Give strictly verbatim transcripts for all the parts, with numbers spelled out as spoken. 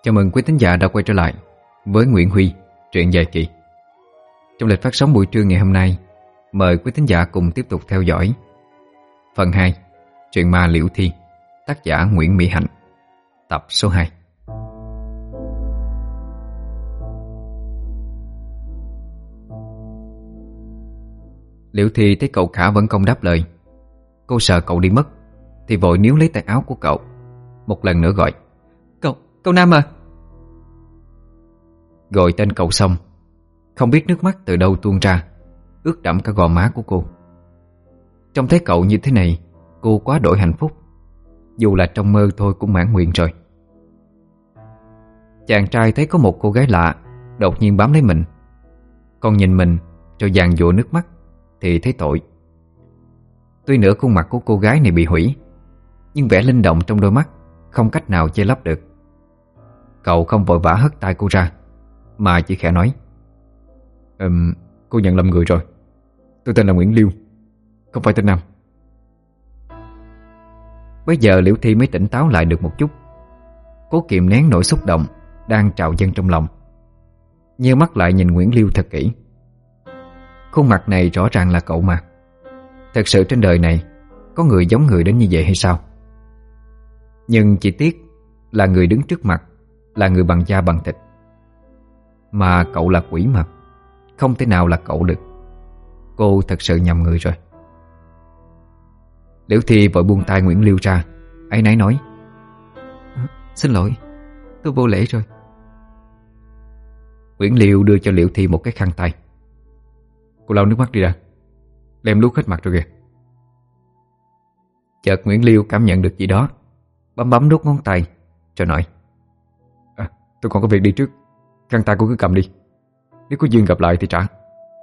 Chào mừng quý thính giả đã quay trở lại với Nguyễn Huy, truyện dài kỳ. Trong lịch phát sóng buổi trưa ngày hôm nay, mời quý thính giả cùng tiếp tục theo dõi phần hai, truyện ma Liễu Thi, tác giả Nguyễn Mỹ Hạnh, tập số hai. Liễu Thi thấy cậu Khả vẫn không đáp lời. Cô sợ cậu đi mất thì vội níu lấy tay áo của cậu, một lần nữa gọi: Cậu, cậu Nam à. Gọi tên cậu xong, không biết nước mắt từ đâu tuôn ra, ướt đẫm cả gò má của cô. Trông thấy cậu như thế này, cô quá đổi hạnh phúc. Dù là trong mơ thôi cũng mãn nguyện rồi. Chàng trai thấy có một cô gái lạ đột nhiên bám lấy mình, còn nhìn mình rồi giàn giụa nước mắt thì thấy tội. Tuy nửa khuôn mặt của cô gái này bị hủy, nhưng vẻ linh động trong đôi mắt không cách nào che lấp được. Cậu không vội vã hất tay cô ra, mà chỉ khẽ nói: um, Cô nhận lầm người rồi. Tôi tên là Nguyễn Liêu, không phải tên Nam. Bây giờ Liễu Thi mới tỉnh táo lại được một chút. Cố kiềm nén nỗi xúc động đang trào dâng trong lòng, nheo mắt lại nhìn Nguyễn Liêu thật kỹ. Khuôn mặt này rõ ràng là cậu mà. Thật sự trên đời này có người giống người đến như vậy hay sao? Nhưng chỉ tiếc là người đứng trước mặt là người bằng da bằng thịt, mà cậu là quỷ mà, không thể nào là cậu được. Cô thật sự nhầm người rồi. Liễu Thi vội buông tay Nguyễn Liêu ra, áy náy nói: Xin lỗi, tôi vô lễ rồi. Nguyễn Liêu đưa cho Liễu Thi một cái khăn tay. Cô lau nước mắt đi ra, lem luốc hết mặt rồi kìa. Chợt Nguyễn Liêu cảm nhận được gì đó, bấm bấm đốt ngón tay rồi nói: à, Tôi còn có việc đi trước, khăn tay cô cứ cầm đi, nếu có duyên gặp lại thì trả.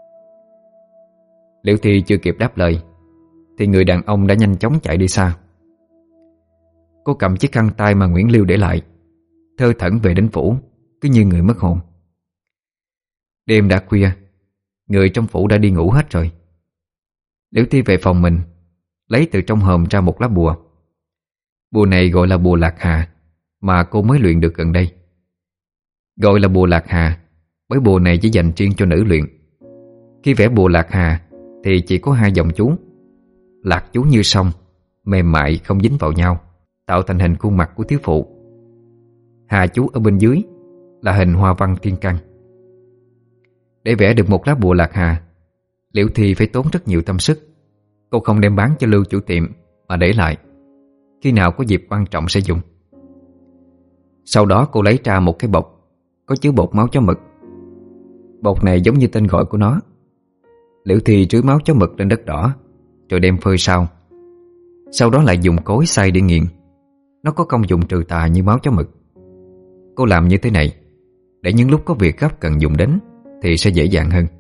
Liễu Thi chưa kịp đáp lời thì người đàn ông đã nhanh chóng chạy đi xa. Cô cầm chiếc khăn tay mà Nguyễn Liêu để lại, thơ thẩn về đến phủ, cứ như người mất hồn. Đêm đã khuya, người trong phủ đã đi ngủ hết rồi. Liễu Thi về phòng mình, lấy từ trong hòm ra một lá bùa. Bùa này gọi là bùa Lạc Hà, mà cô mới luyện được gần đây. Gọi là bùa Lạc Hà bởi bùa này chỉ dành riêng cho nữ luyện. Khi vẽ bùa Lạc Hà thì chỉ có hai dòng chú: Lạc chú như sông, mềm mại không dính vào nhau, tạo thành hình khuôn mặt của thiếu phụ. Hà chú ở bên dưới là hình hoa văn thiên căn. Để vẽ được một lá bùa Lạc Hà, Liễu Thi phải tốn rất nhiều tâm sức. Cô không đem bán cho Lưu chủ tiệm mà để lại, khi nào có dịp quan trọng sẽ dùng. Sau đó cô lấy ra một cái bọc có chứa bột máu chó mực. Bột này giống như tên gọi của nó. Liễu Thi rưới máu chó mực lên đất đỏ, rồi đem phơi sau. Sau đó lại dùng cối xay để nghiền. Nó có công dụng trừ tà như máu chó mực. Cô làm như thế này để những lúc có việc gấp cần dùng đến thì sẽ dễ dàng hơn.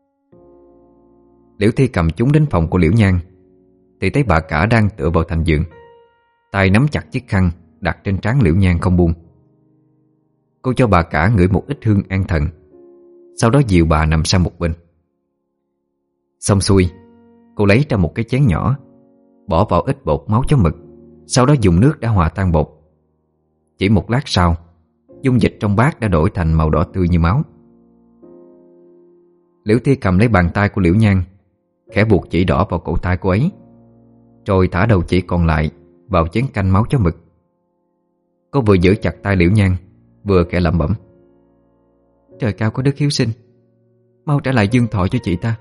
Liễu Thi cầm chúng đến phòng của Liễu Nhan thì thấy bà cả đang tựa vào thành giường, tay nắm chặt chiếc khăn đặt trên trán Liễu Nhan không buông. Cô cho bà cả ngửi một ít hương an thần, sau đó dìu bà nằm sang một bên. Xong xuôi, cô lấy ra một cái chén nhỏ, bỏ vào ít bột máu chó mực, sau đó dùng nước đã hòa tan bột. Chỉ một lát sau, dung dịch trong bát đã đổi thành màu đỏ tươi như máu. Liễu Thi cầm lấy bàn tay của Liễu Nhan, khẽ buộc chỉ đỏ vào cổ tay cô ấy, rồi thả đầu chỉ còn lại vào chén canh máu chó mực. Cô vừa giữ chặt tay Liễu Nhan, vừa khẽ lẩm bẩm: Trời cao có đức hiếu sinh, mau trả lại dương thọ cho chị ta.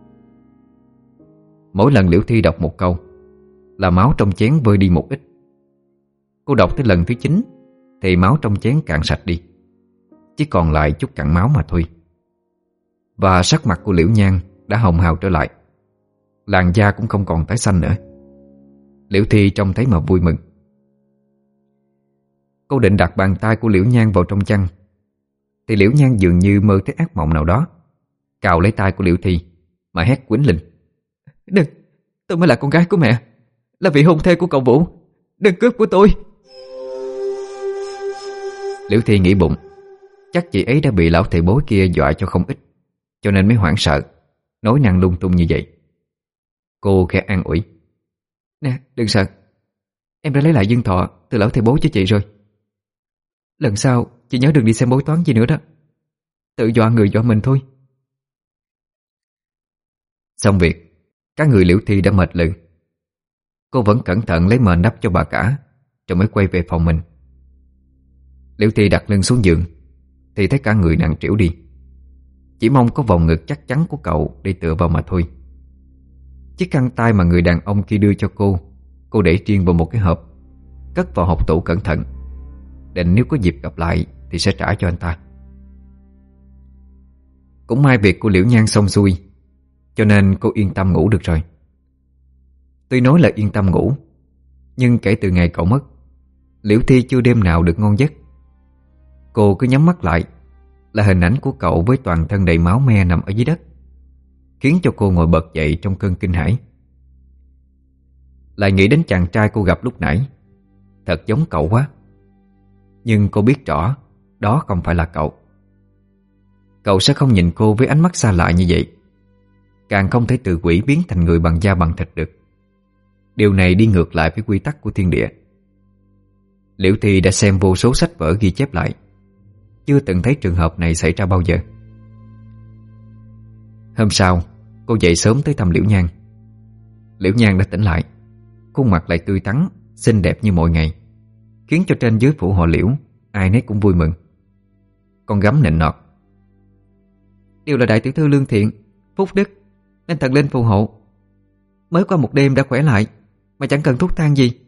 Mỗi lần Liễu Thi đọc một câu là máu trong chén vơi đi một ít. Cô đọc tới lần thứ chín thì máu trong chén cạn sạch đi, chỉ còn lại chút cặn máu mà thôi. Và sắc mặt của Liễu Nhan đã hồng hào trở lại, làn da cũng không còn tái xanh nữa. Liễu Thi trông thấy mà vui mừng. Cô định đặt bàn tay của Liễu Nhan vào trong chăn thì Liễu Nhan dường như mơ thấy ác mộng nào đó, cào lấy tay của Liễu Thi mà hét quýnh lên: Đừng, tôi mới là con gái của mẹ, là vị hôn thê của cậu Vũ, đừng cướp của tôi. Liễu Thi nghĩ bụng, chắc chị ấy đã bị lão thầy bói kia dọa cho không ít, cho nên mới hoảng sợ, nói năng lung tung như vậy. Cô khẽ an ủi: Nè, đừng sợ, em đã lấy lại dương thọ từ lão thầy bói cho chị rồi. Lần sau Chị nhớ đừng đi xem bói toán gì nữa đó. Tự dọa người dọa mình thôi. Xong việc, các người Liễu Thi đã mệt lử. Cô vẫn cẩn thận lấy mền đắp cho bà cả, rồi mới quay về phòng mình. Liễu Thi đặt lưng xuống giường thì thấy cả người nặng trĩu đi. Chỉ mong có vòng ngực chắc chắn của cậu để tựa vào mà thôi. Chiếc khăn tay mà người đàn ông kia đưa cho cô, cô để riêng vào một cái hộp, cất vào hộc tủ cẩn thận, định nếu có dịp gặp lại thì sẽ trả cho anh ta. Cũng may việc của Liễu Nhan xong xuôi, cho nên cô yên tâm ngủ được rồi. Tuy nói là yên tâm ngủ, nhưng kể từ ngày cậu mất, Liễu Thi chưa đêm nào được ngon giấc. Cô cứ nhắm mắt lại là hình ảnh của cậu với toàn thân đầy máu me nằm ở dưới đất, khiến cho cô ngồi bật dậy trong cơn kinh hãi. Lại nghĩ đến chàng trai cô gặp lúc nãy, thật giống cậu quá. Nhưng cô biết rõ đó không phải là cậu. Cậu sẽ không nhìn cô với ánh mắt xa lạ như vậy, càng không thể từ quỷ biến thành người bằng da bằng thịt được. Điều này đi ngược lại với quy tắc của thiên địa. Liễu Thi đã xem vô số sách vở ghi chép lại, chưa từng thấy trường hợp này xảy ra bao giờ. Hôm sau, cô dậy sớm tới thăm Liễu Nhan. Liễu Nhan đã tỉnh lại, khuôn mặt lại tươi tắn, xinh đẹp như mọi ngày, khiến cho trên dưới phủ họ Liễu ai nấy cũng vui mừng. Con gấm nịnh nọt: Đều là đại tiểu thư lương thiện, phúc đức, nên thần linh phù hộ. Mới qua một đêm đã khỏe lại, mà chẳng cần thuốc thang gì.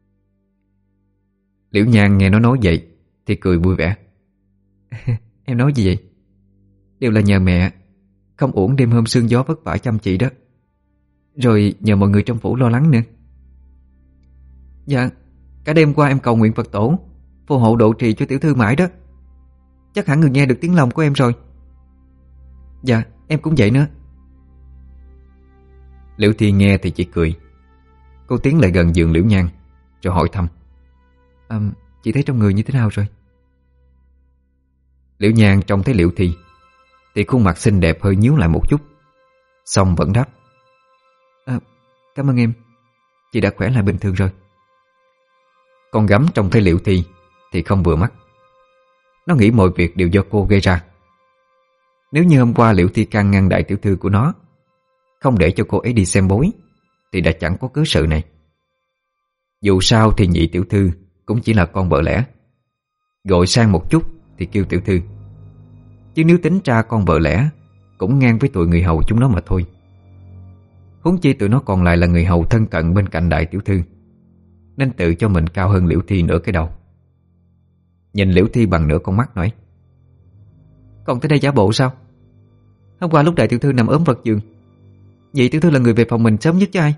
Liễu Nhan nghe nó nói vậy thì cười vui vẻ. Em nói gì vậy? Đều là nhờ mẹ, không uổng đêm hôm sương gió vất vả chăm chỉ đó. Rồi nhờ mọi người trong phủ lo lắng nữa. Dạ, cả đêm qua em cầu nguyện Phật tổ phù hộ độ trì cho tiểu thư mãi đó. Chắc hẳn người nghe được tiếng lòng của em rồi. Dạ, em cũng vậy nữa. Liễu Thi nghe thì chỉ cười. Cô tiến lại gần giường Liễu Nhan rồi hỏi thăm: à, Chị thấy trong người như thế nào rồi? Liễu Nhan trông thấy Liễu Thi thì khuôn mặt xinh đẹp hơi nhíu lại một chút, xong vẫn đáp: à, Cảm ơn em, chị đã khỏe lại bình thường rồi. Con gấm trông thấy Liễu Thi thì không vừa mắt. Nó nghĩ mọi việc đều do cô gây ra. Nếu như hôm qua Liễu Thi can ngăn đại tiểu thư của nó, không để cho cô ấy đi xem bói, thì đã chẳng có cớ sự này. Dù sao thì nhị tiểu thư cũng chỉ là con vợ lẽ, gọi sang một chút thì kêu tiểu thư. Chứ nếu tính ra con vợ lẽ cũng ngang với tụi người hầu chúng nó mà thôi. Huống chi tụi nó còn lại là người hầu thân cận bên cạnh đại tiểu thư, nên tự cho mình cao hơn Liễu Thi nửa cái đầu. Nhìn Liễu Thi bằng nửa con mắt nói: Còn tới đây giả bộ sao? Hôm qua lúc đại tiểu thư nằm ốm vật giường, nhị tiểu thư là người về phòng mình sớm nhất chứ ai.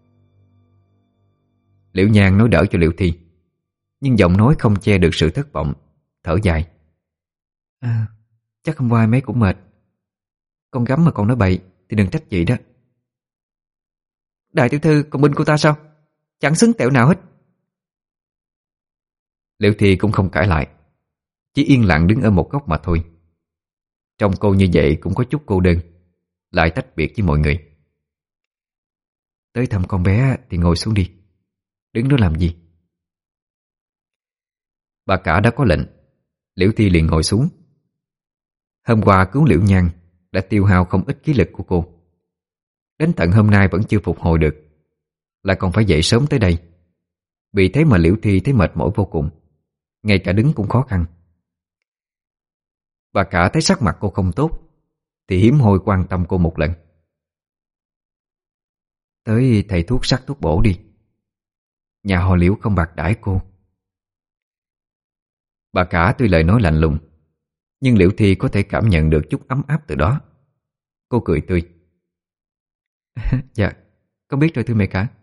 Liễu Nhan nói đỡ cho Liễu Thi, nhưng giọng nói không che được sự thất vọng, thở dài: À, chắc hôm qua mấy cũng mệt. Con gấm mà còn nói bậy thì đừng trách chị đó. Đại tiểu thư còn binh cô ta sao? Chẳng xứng tẹo nào hết. Liễu Thi cũng không cãi lại, chỉ yên lặng đứng ở một góc mà thôi. Trông cô như vậy cũng có chút cô đơn, lại tách biệt với mọi người. Tới thăm con bé thì ngồi xuống đi, đứng đó làm gì? Bà cả đã có lệnh, Liễu Thi liền ngồi xuống. Hôm qua cứu Liễu Nhan đã tiêu hao không ít khí lực của cô. Đến tận hôm nay vẫn chưa phục hồi được, lại còn phải dậy sớm tới đây. Vì thế mà Liễu Thi thấy mệt mỏi vô cùng, ngay cả đứng cũng khó khăn. Bà cả thấy sắc mặt cô không tốt thì hiếm hoi quan tâm cô một lần. Tới thầy thuốc sắc thuốc bổ đi, nhà họ Liễu không bạc đãi cô. Bà cả tuy lời nói lạnh lùng, nhưng Liễu Thi có thể cảm nhận được chút ấm áp từ đó. Cô cười tươi. Dạ, con biết rồi thưa mẹ cả.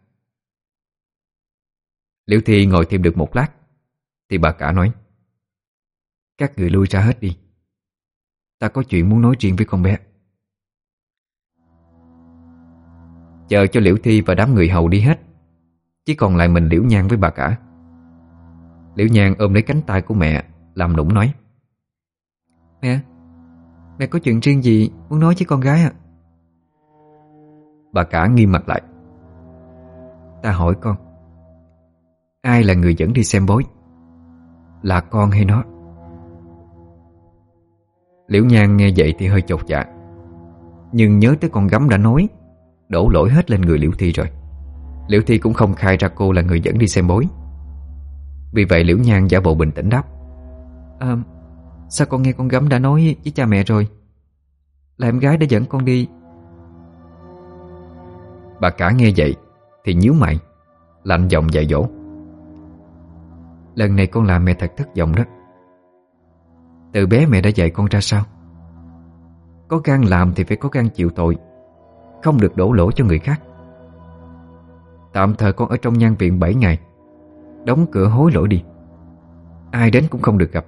Liễu Thi ngồi thêm được một lát thì bà cả nói: Các người lui ra hết đi, ta có chuyện muốn nói riêng với con bé. Chờ cho Liễu Thi và đám người hầu đi hết, chỉ còn lại mình Liễu Nhan với bà cả. Liễu Nhan ôm lấy cánh tay của mẹ, làm nũng nói: Mẹ, mẹ có chuyện riêng gì muốn nói với con gái à? Bà cả nghiêm mặt lại: Ta hỏi con, ai là người dẫn đi xem bói? Là con hay nó? Liễu Nhan nghe vậy thì hơi chột dạ, nhưng nhớ tới con gấm đã nói, đổ lỗi hết lên người Liễu Thi rồi. Liễu Thi cũng không khai ra cô là người dẫn đi xem bói. Vì vậy Liễu Nhan giả bộ bình tĩnh đáp: À, sao con nghe con gấm đã nói với cha mẹ rồi, là em gái đã dẫn con đi. Bà cả nghe vậy thì nhíu mày, lạnh giọng dạy dỗ: Lần này con làm mẹ thật thất vọng đó. Từ bé mẹ đã dạy con ra sao? Có gan làm thì phải có gan chịu tội, không được đổ lỗi cho người khác. Tạm thời con ở trong nhan viện bảy ngày, đóng cửa hối lỗi đi, ai đến cũng không được gặp.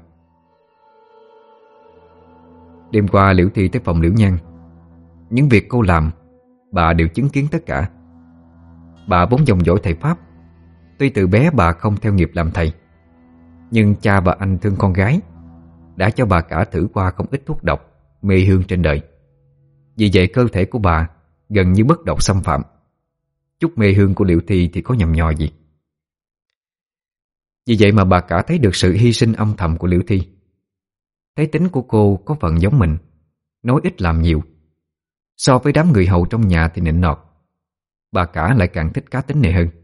Đêm qua Liễu Thi tới phòng Liễu Nhan. Những việc cô làm bà đều chứng kiến tất cả. Bà vốn dòng dõi thầy Pháp. Tuy từ bé bà không theo nghiệp làm thầy, nhưng cha và anh thương con gái, đã cho bà cả thử qua không ít thuốc độc, mê hương trên đời. Vì vậy cơ thể của bà gần như bất độc xâm phạm. Chút mê hương của Liễu Thi thì có nhầm nhò gì. Vì vậy mà bà cả thấy được sự hy sinh âm thầm của Liễu Thi. Thấy tính của cô có phần giống mình, nói ít làm nhiều. So với đám người hầu trong nhà thì nịnh nọt, bà cả lại càng thích cá tính này hơn.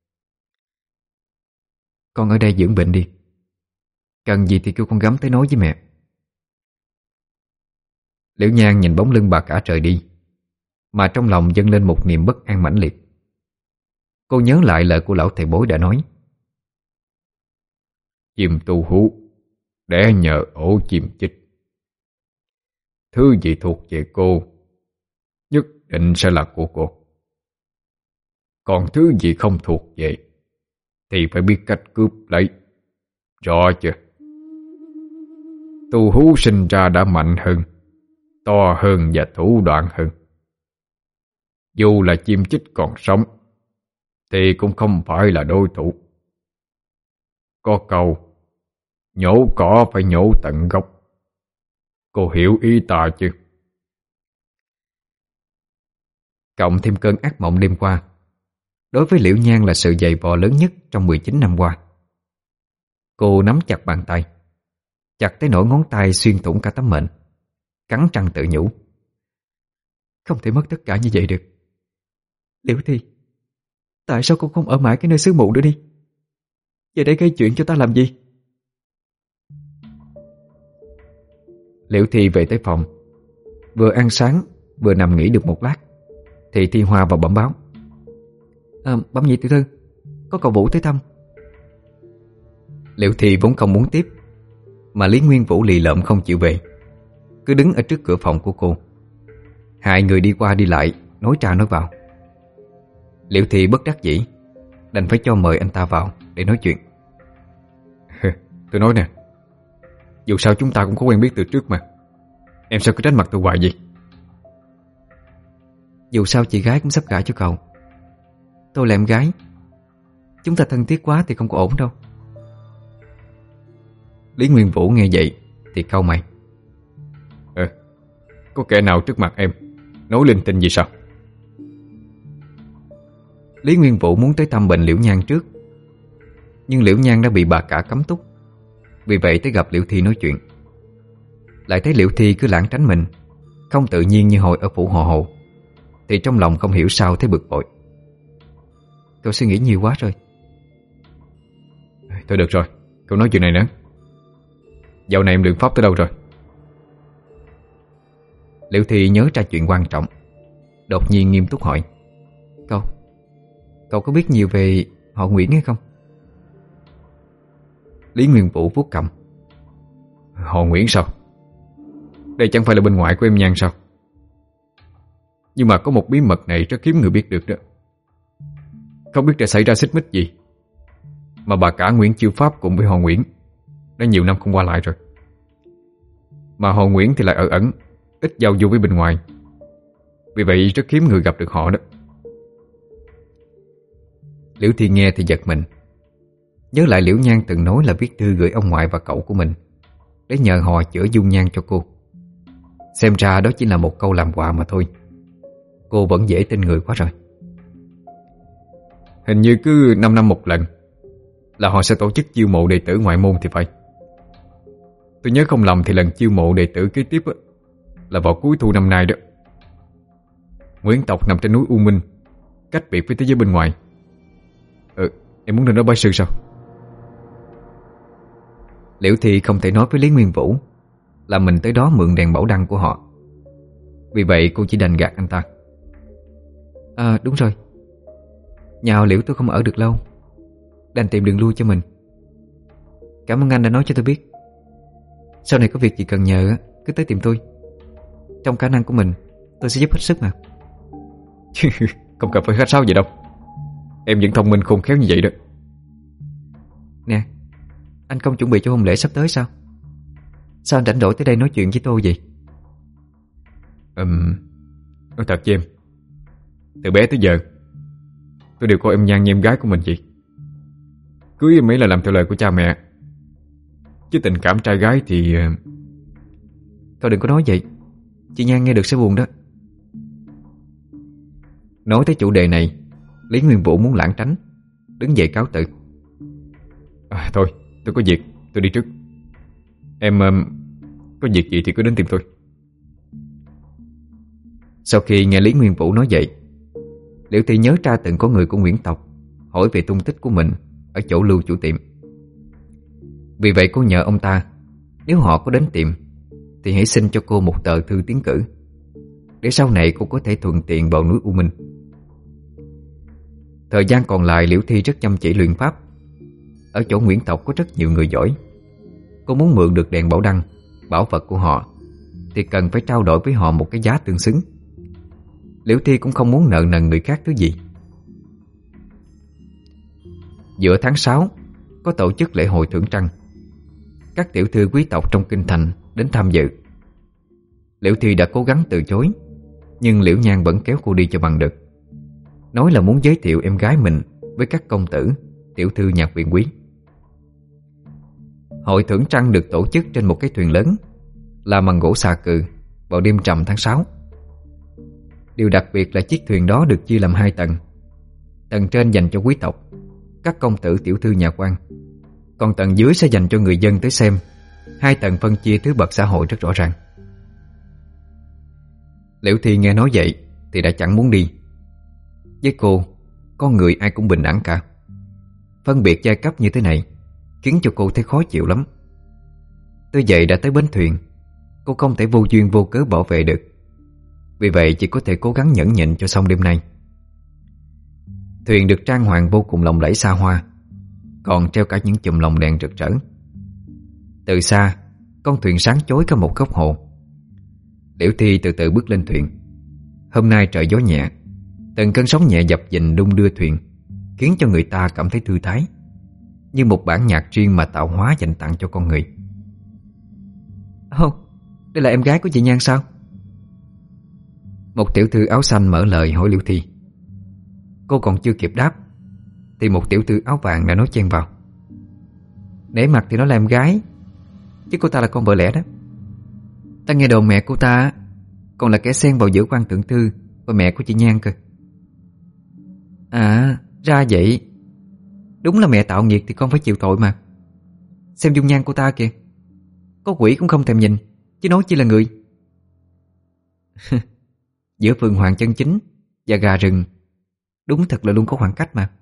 Con ở đây dưỡng bệnh đi, cần gì thì kêu con gấm tới nói với mẹ. Liễu Nhan nhìn bóng lưng bà cả rời đi, mà trong lòng dâng lên một niềm bất an mãnh liệt. Cô nhớ lại lời của lão thầy bói đã nói: Chim tu hú đẻ nhờ ổ chim chích. Thứ gì thuộc về cô nhất định sẽ là của cô. Còn thứ gì không thuộc về thì phải biết cách cướp lấy. Rõ chưa? Tu hú sinh ra đã mạnh hơn, to hơn và thủ đoạn hơn. Dù là chim chích còn sống thì cũng không phải là đối thủ. Có câu nhổ cỏ phải nhổ tận gốc. Cô hiểu ý ta chứ? Cộng thêm cơn ác mộng đêm qua, đối với Liễu Nhan là sự dày vò lớn nhất trong mười chín năm qua. Cô nắm chặt bàn tay, chặt tới nỗi ngón tay xuyên thủng cả tấm mệnh, cắn răng tự nhủ: Không thể mất tất cả như vậy được. Liễu Thi, tại sao con không ở mãi cái nơi xứ mụ nữa đi? Về đây gây chuyện cho ta làm gì? Liễu Thi về tới phòng, vừa ăn sáng vừa nằm nghỉ được một lát thì Thi Hoa vào bẩm báo: à, Bẩm nhị tiểu thư, có cậu Vũ tới thăm. Liễu Thi vốn không muốn tiếp, mà Lý Nguyên Vũ lì lợm không chịu về, cứ đứng ở trước cửa phòng của cô. Hai người đi qua đi lại, nói ra nói vào. Liễu Thi bất đắc dĩ, đành phải cho mời anh ta vào để nói chuyện. Tôi nói nè, dù sao chúng ta cũng có quen biết từ trước mà. Em sao cứ tránh mặt tôi hoài vậy? Dù sao chị gái cũng sắp gả cho cậu, tôi là em gái, chúng ta thân thiết quá thì không có ổn đâu. Lý Nguyên Vũ nghe vậy thì cau mày: Ờ, có kẻ nào trước mặt em nói linh tinh gì sao? Lý Nguyên Vũ muốn tới thăm bệnh Liễu Nhan trước, nhưng Liễu Nhan đã bị bà cả cấm túc. Vì vậy tới gặp Liễu Thi nói chuyện. Lại thấy Liễu Thi cứ lảng tránh mình, không tự nhiên như hồi ở phủ Hồ Hồ, thì trong lòng không hiểu sao thấy bực bội. Cậu suy nghĩ nhiều quá rồi. Thôi được rồi, cậu nói chuyện này nữa. Dạo này em luyện pháp tới đâu rồi? Liễu Thi nhớ ra chuyện quan trọng, đột nhiên nghiêm túc hỏi: Cậu Cậu có biết nhiều về họ Nguyễn hay không? Lý Nguyên Vũ vuốt cằm: Họ Nguyễn sao? Đây chẳng phải là bên ngoại của em Nhan sao? Nhưng mà có một bí mật này rất hiếm người biết được đó. Không biết đã xảy ra xích mích gì mà bà cả Nguyễn Chiêu Pháp cùng với họ Nguyễn đã nhiều năm không qua lại rồi. Mà họ Nguyễn thì lại ở ẩn, ít giao du với bên ngoài. Vì vậy rất hiếm người gặp được họ đó. Liễu Thi nghe thì giật mình, nhớ lại Liễu Nhan từng nói là viết thư gửi ông ngoại và cậu của mình để nhờ họ chữa dung nhan cho cô. Xem ra đó chỉ là một câu làm quà mà thôi. Cô vẫn dễ tin người quá rồi. Hình như cứ năm năm một lần là họ sẽ tổ chức chiêu mộ đệ tử ngoại môn thì phải. Tôi nhớ không lầm thì lần chiêu mộ đệ tử kế tiếp á, là vào cuối thu năm nay đó. Nguyễn tộc nằm trên núi U Minh, cách biệt với thế giới bên ngoài. Ừ, em muốn lên đó bái sư sao? Liễu Thi không thể nói với Lý Nguyên Vũ là mình tới đó mượn đèn bảo đăng của họ. Vì vậy cô chỉ đành gạt anh ta. À đúng rồi, nhà họ Liễu tôi không ở được lâu, đành tìm đường lui cho mình. Cảm ơn anh đã nói cho tôi biết. Sau này có việc gì cần nhờ cứ tới tìm tôi. Trong khả năng của mình tôi sẽ giúp hết sức mà. Không cần phải khách sáo vậy đâu. Em vẫn thông minh khôn khéo như vậy đó. Nè, anh không chuẩn bị cho hôn lễ sắp tới sao? Sao anh rảnh rỗi tới đây nói chuyện với tôi vậy? um, Nói thật với em, từ bé tới giờ tôi đều coi em Nhan như em gái của mình vậy. Cưới em ấy là làm theo lời của cha mẹ, chứ tình cảm trai gái thì... Cậu đừng có nói vậy, chị Nhan nghe được sẽ buồn đó. Nói tới chủ đề này, Lý Nguyên Vũ muốn lảng tránh, đứng dậy cáo từ. à, Thôi tôi có việc, tôi đi trước. Em um, có việc gì thì cứ đến tìm tôi. Sau khi nghe Lý Nguyên Vũ nói vậy, Liễu Thi nhớ ra từng có người của Nguyễn tộc hỏi về tung tích của mình ở chỗ lưu chủ tiệm. Vì vậy cô nhờ ông ta, nếu họ có đến tiệm thì hãy xin cho cô một tờ thư tiến cử, để sau này cô có thể thuận tiện vào núi U Minh. Thời gian còn lại Liễu Thi rất chăm chỉ luyện pháp. Ở chỗ Nguyễn tộc có rất nhiều người giỏi. Cô muốn mượn được đèn bảo đăng, bảo vật của họ, thì cần phải trao đổi với họ một cái giá tương xứng. Liễu Thi cũng không muốn nợ nần người khác thứ gì. Giữa tháng sáu có tổ chức lễ hội thưởng trăng. Các tiểu thư quý tộc trong kinh thành đến tham dự. Liễu Thi đã cố gắng từ chối, nhưng Liễu Nhan vẫn kéo cô đi cho bằng được, nói là muốn giới thiệu em gái mình với các công tử, tiểu thư nhạc viện quý. Hội thưởng trăng được tổ chức trên một cái thuyền lớn làm bằng gỗ xà cừ vào đêm trầm tháng sáu. Điều đặc biệt là chiếc thuyền đó được chia làm hai tầng. Tầng trên dành cho quý tộc, các công tử tiểu thư nhà quan, còn tầng dưới sẽ dành cho người dân tới xem. Hai tầng phân chia thứ bậc xã hội rất rõ ràng. Liễu Thi nghe nói vậy thì đã chẳng muốn đi. Với cô, con người ai cũng bình đẳng cả. Phân biệt giai cấp như thế này khiến cho cô thấy khó chịu lắm. Tới vậy đã tới bến thuyền, cô không thể vô duyên vô cớ bảo vệ được. Vì vậy chỉ có thể cố gắng nhẫn nhịn cho xong đêm nay. Thuyền được trang hoàng vô cùng lộng lẫy xa hoa, còn treo cả những chùm lồng đèn rực rỡ. Từ xa, con thuyền sáng chói có một góc hồ. Liễu Thi từ từ bước lên thuyền. Hôm nay trời gió nhẹ, từng cơn sóng nhẹ dập dình đung đưa thuyền, khiến cho người ta cảm thấy thư thái, như một bản nhạc riêng mà tạo hóa dành tặng cho con người. Ồ, oh, đây là em gái của chị Nhan sao? Một tiểu thư áo xanh mở lời hỏi Liễu Thi. Cô còn chưa kịp đáp thì một tiểu thư áo vàng đã nói chen vào. Nể mặt thì nó là em gái, chứ cô ta là con vợ lẽ đó. Ta nghe đồn mẹ cô ta còn là kẻ xen vào giữa quan thượng thư và mẹ của chị Nhan cơ. À, ra vậy. Đúng là mẹ tạo nghiệt thì con phải chịu tội mà. Xem dung nhan cô ta kìa, có quỷ cũng không thèm nhìn, chứ nói chi là người. Giữa phượng hoàng chân chính và gà rừng đúng thật là luôn có khoảng cách mà.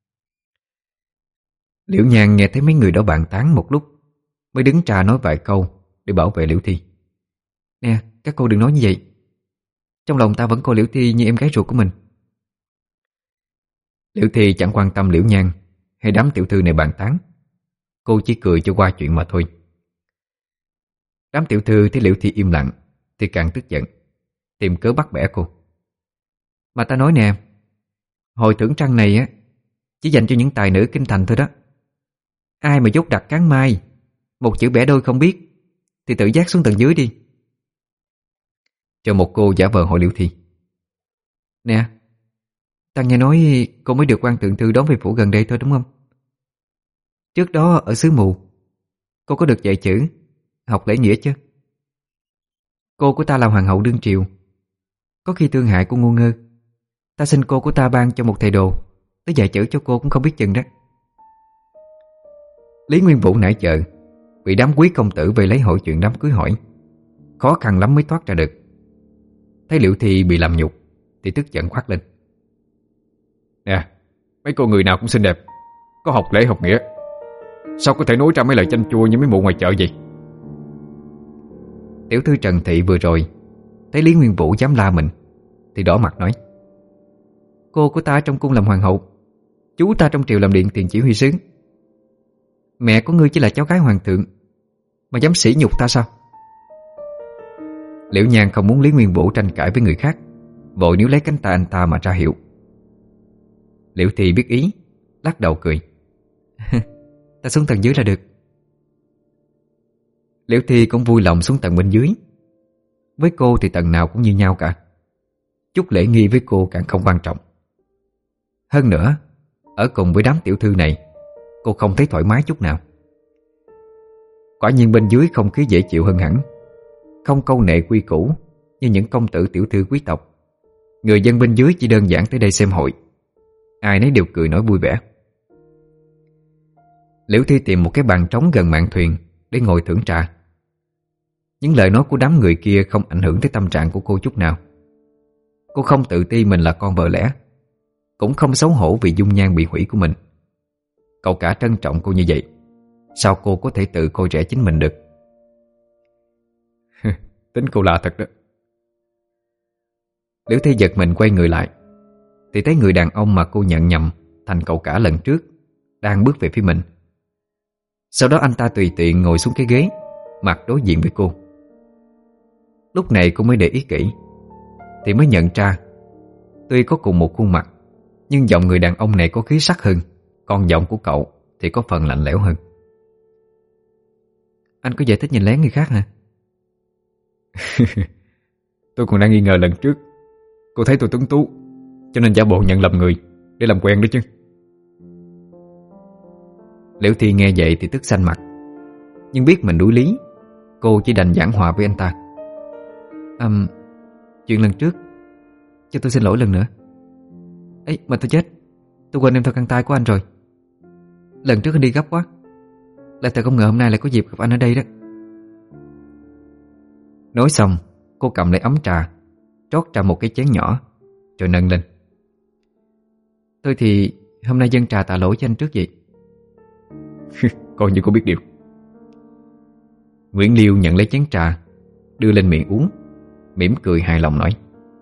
Liễu Nhan nghe thấy mấy người đó bàn tán một lúc, mới đứng ra nói vài câu để bảo vệ Liễu Thi. Nè, các cô đừng nói như vậy. Trong lòng ta vẫn coi Liễu Thi như em gái ruột của mình. Liễu Thi chẳng quan tâm Liễu Nhan hay đám tiểu thư này bàn tán. Cô chỉ cười cho qua chuyện mà thôi. Đám tiểu thư thấy Liễu Thi im lặng thì càng tức giận, tìm cớ bắt bẻ cô. Mà ta nói nè, hội thưởng trăng này á chỉ dành cho những tài nữ kinh thành thôi đó. Ai mà dốt đặt cán mai, một chữ bẻ đôi không biết, thì tự giác xuống tầng dưới đi. Cho một cô giả vờ hỏi Liễu Thi. Nè, ta nghe nói cô mới được quan thượng thư đón về phủ gần đây thôi đúng không? Trước đó ở xứ Mù, cô có được dạy chữ, học lễ nghĩa chứ? Cô của ta là hoàng hậu đương triều, có khi thương hại cô ngu ngơ. Ta xin cô của ta ban cho một thầy đồ tới dạy chữ cho cô cũng không biết chừng đó. Lý Nguyên Vũ nãy giờ bị đám quý công tử về lấy hỏi chuyện đám cưới hỏi, khó khăn lắm mới thoát ra được. Thấy Liễu Thi bị làm nhục thì tức giận quát lên: Nè, mấy cô người nào cũng xinh đẹp, có học lễ học nghĩa, sao có thể nói ra mấy lời chanh chua như mấy mụ ngoài chợ vậy? Tiểu thư Trần Thị vừa rồi thấy Lý Nguyên Vũ dám la mình thì đỏ mặt nói: Cô của ta trong cung làm hoàng hậu, chú ta trong triều làm điện tiền chỉ huy sứ. Mẹ của ngươi chỉ là cháu gái hoàng thượng mà dám sỉ nhục ta sao? Liễu Nhan không muốn Lý Nguyên Vũ tranh cãi với người khác, vội níu lấy cánh tay anh ta mà ra hiệu. Liễu Thi biết ý, lắc đầu cười. Ta xuống tầng dưới là được. Liễu Thi cũng vui lòng xuống tầng bên dưới. Với cô thì tầng nào cũng như nhau cả. Chút lễ nghi với cô càng không quan trọng. Hơn nữa, ở cùng với đám tiểu thư này, cô không thấy thoải mái chút nào. Quả nhiên bên dưới không khí dễ chịu hơn hẳn, không câu nệ quy củ như những công tử tiểu thư quý tộc. Người dân bên dưới chỉ đơn giản tới đây xem hội, ai nấy đều cười nói vui vẻ. Liễu Thi tìm một cái bàn trống gần mạn thuyền để ngồi thưởng trà. Những lời nói của đám người kia không ảnh hưởng tới tâm trạng của cô chút nào. Cô không tự ti mình là con vợ lẽ, cũng không xấu hổ vì dung nhan bị hủy của mình. Cậu cả trân trọng cô như vậy, sao cô có thể tự coi rẻ chính mình được? Tính cô lạ thật đó. Liễu Thi giật mình quay người lại thì thấy người đàn ông mà cô nhận nhầm thành cậu cả lần trước đang bước về phía mình. Sau đó anh ta tùy tiện ngồi xuống cái ghế, mặt đối diện với cô. Lúc này cô mới để ý kỹ thì mới nhận ra, tuy có cùng một khuôn mặt nhưng giọng người đàn ông này có khí sắc hơn, còn giọng của cậu thì có phần lạnh lẽo hơn. Anh có giải thích nhìn lén người khác hả? Tôi còn đang nghi ngờ lần trước cô thấy tôi tuấn tú, cho nên giả bộ nhận lầm người để làm quen đó chứ. Liễu Thi nghe vậy thì tức xanh mặt, nhưng biết mình đuối lý, cô chỉ đành giảng hòa với anh ta. um, Chuyện lần trước, cho tôi xin lỗi lần nữa. Ấy mà tôi chết, tôi quên đem theo khăn tay của anh rồi. Lần trước anh đi gấp quá, lại thật không ngờ hôm nay lại có dịp gặp anh ở đây đó. Nói xong, cô cầm lấy ấm trà, trót ra một cái chén nhỏ, rồi nâng lên. Tôi thì hôm nay dâng trà tạ lỗi cho anh trước vậy. Coi như cô biết điều. Nguyễn Liêu nhận lấy chén trà, đưa lên miệng uống, mỉm cười hài lòng nói.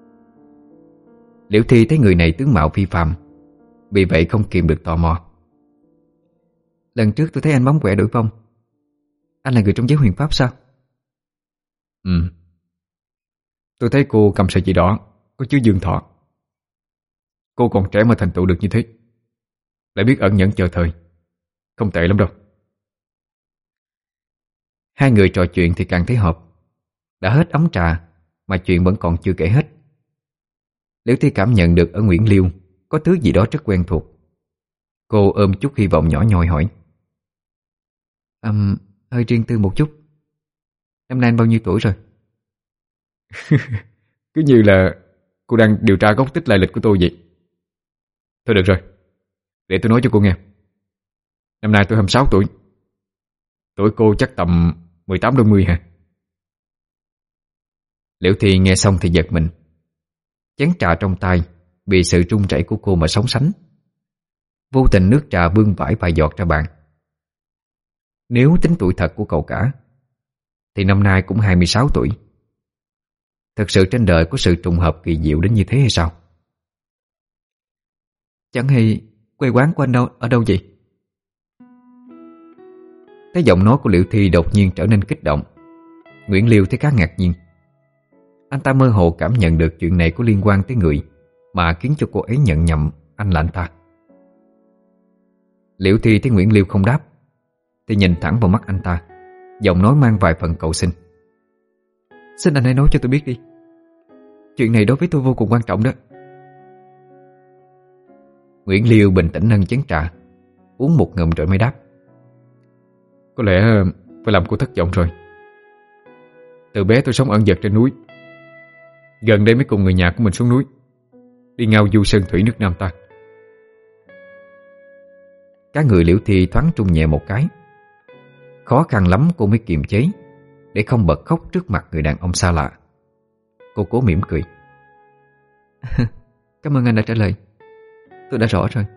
Liễu Thi thấy người này tướng mạo phi phàm, vì vậy không kìm được tò mò. Lần trước tôi thấy anh bóng quẻ đổi phong. Anh là người trong giới huyền pháp sao? Ừ. Tôi thấy cô cầm sợi chỉ đỏ, có chứa dương thọ. Cô còn trẻ mà thành tựu được như thế, lại biết ẩn nhẫn chờ thời, không tệ lắm đâu. Hai người trò chuyện thì càng thấy hợp. Đã hết ấm trà mà chuyện vẫn còn chưa kể hết. Liễu Thi cảm nhận được ở Nguyễn Liêu có thứ gì đó rất quen thuộc. Cô ôm chút hy vọng nhỏ nhoi hỏi. um, Hơi riêng tư một chút, năm nay anh bao nhiêu tuổi rồi? Cứ như là cô đang điều tra gốc tích lai lịch của tôi vậy. Thôi được rồi, để tôi nói cho cô nghe. Năm nay tôi hai mươi sáu tuổi. Tuổi cô chắc tầm mười tám đôi mươi hả? Liễu Thi nghe xong thì giật mình. Chén trà trong tay bị sự run rẩy của cô mà sóng sánh. Vô tình nước trà vương vãi vài giọt ra bàn. Nếu tính tuổi thật của cậu cả thì năm nay cũng hai mươi sáu tuổi. Thật sự trên đời có sự trùng hợp kỳ diệu đến như thế hay sao? Chẳng hay quê quán của anh đâu ở đâu vậy? Thấy giọng nói của Liễu Thi đột nhiên trở nên kích động, Nguyễn Liêu thấy khá ngạc nhiên. Anh ta mơ hồ cảm nhận được chuyện này có liên quan tới người mà khiến cho cô ấy nhận nhầm anh là anh ta. Liễu Thi thấy Nguyễn Liêu không đáp thì nhìn thẳng vào mắt anh ta, giọng nói mang vài phần cầu xin. Xin anh hãy nói cho tôi biết đi. Chuyện này đối với tôi vô cùng quan trọng đó. Nguyễn Liêu bình tĩnh nâng chén trà, uống một ngụm rồi mới đáp. Có lẽ phải làm cô thất vọng rồi. Từ bé tôi sống ẩn dật trên núi. Gần đây mới cùng người nhà của mình xuống núi, đi ngao du sơn thủy nước Nam ta. Cả người Liễu Thi thoáng trung nhẹ một cái. Khó khăn lắm cô mới kiềm chế để không bật khóc trước mặt người đàn ông xa lạ. Cô cố mỉm cười. Cảm ơn anh đã trả lời. Tôi đã rõ rồi.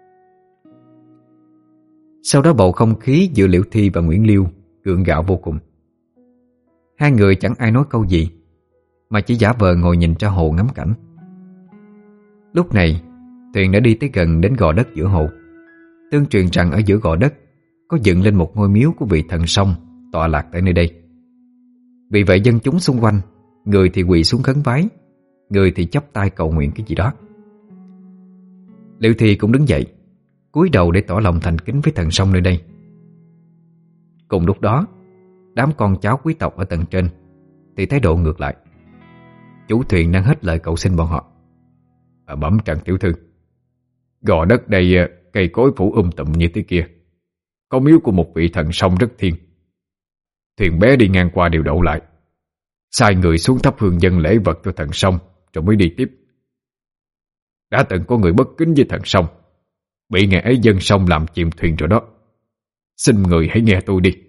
Sau đó bầu không khí giữa Liễu Thi và Nguyễn Liêu gượng gạo vô cùng. Hai người chẳng ai nói câu gì, mà chỉ giả vờ ngồi nhìn ra hồ ngắm cảnh. Lúc này thuyền đã đi tới gần đến gò đất giữa hồ. Tương truyền rằng ở giữa gò đất có dựng lên một ngôi miếu của vị thần sông tọa lạc tại nơi đây. Vì vậy dân chúng xung quanh, người thì quỳ xuống khấn vái, người thì chắp tay cầu nguyện cái gì đó. Liễu Thi cũng đứng dậy, cúi đầu để tỏ lòng thành kính với thần sông nơi đây. Cùng lúc đó, đám con cháu quý tộc ở tầng trên thì thái độ ngược lại. Chủ thuyền đang hết lời cầu xin bọn họ. À, bẩm Trần tiểu thư, gò đất đây cây cối phủ um tùm như thế kia, có miếu của một vị thần sông rất thiêng. Thuyền bé đi ngang qua đều đậu lại, sai người xuống thắp hương dân lễ vật cho thần sông rồi mới đi tiếp. Đã từng có người bất kính với thần sông, bị ngày ấy dân sông làm chìm thuyền rồi đó. Xin người hãy nghe tôi đi.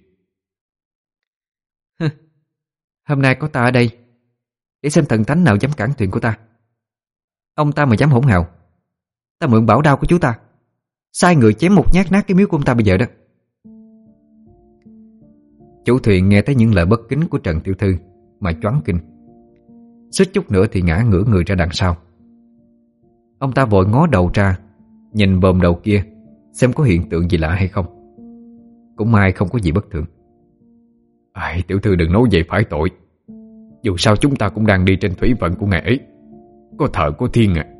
Hôm nay có ta ở đây để xem thần thánh nào dám cản thuyền của ta. Ông ta mà dám hỗn hào, ta mượn bảo đao của chú ta, sai người chém một nhát nát cái miếu của ông ta bây giờ đó. Chủ thuyền nghe thấy những lời bất kính của Trần tiểu thư mà choáng kinh, suýt chút nữa thì ngã ngửa người ra đằng sau. Ông ta vội ngó đầu ra, nhìn bồm đầu kia xem có hiện tượng gì lạ hay không. Cũng may không có gì bất thường. Ai, tiểu thư đừng nói vậy phải tội. Dù sao chúng ta cũng đang đi trên thủy vận của ngày ấy, có thợ có thiên à.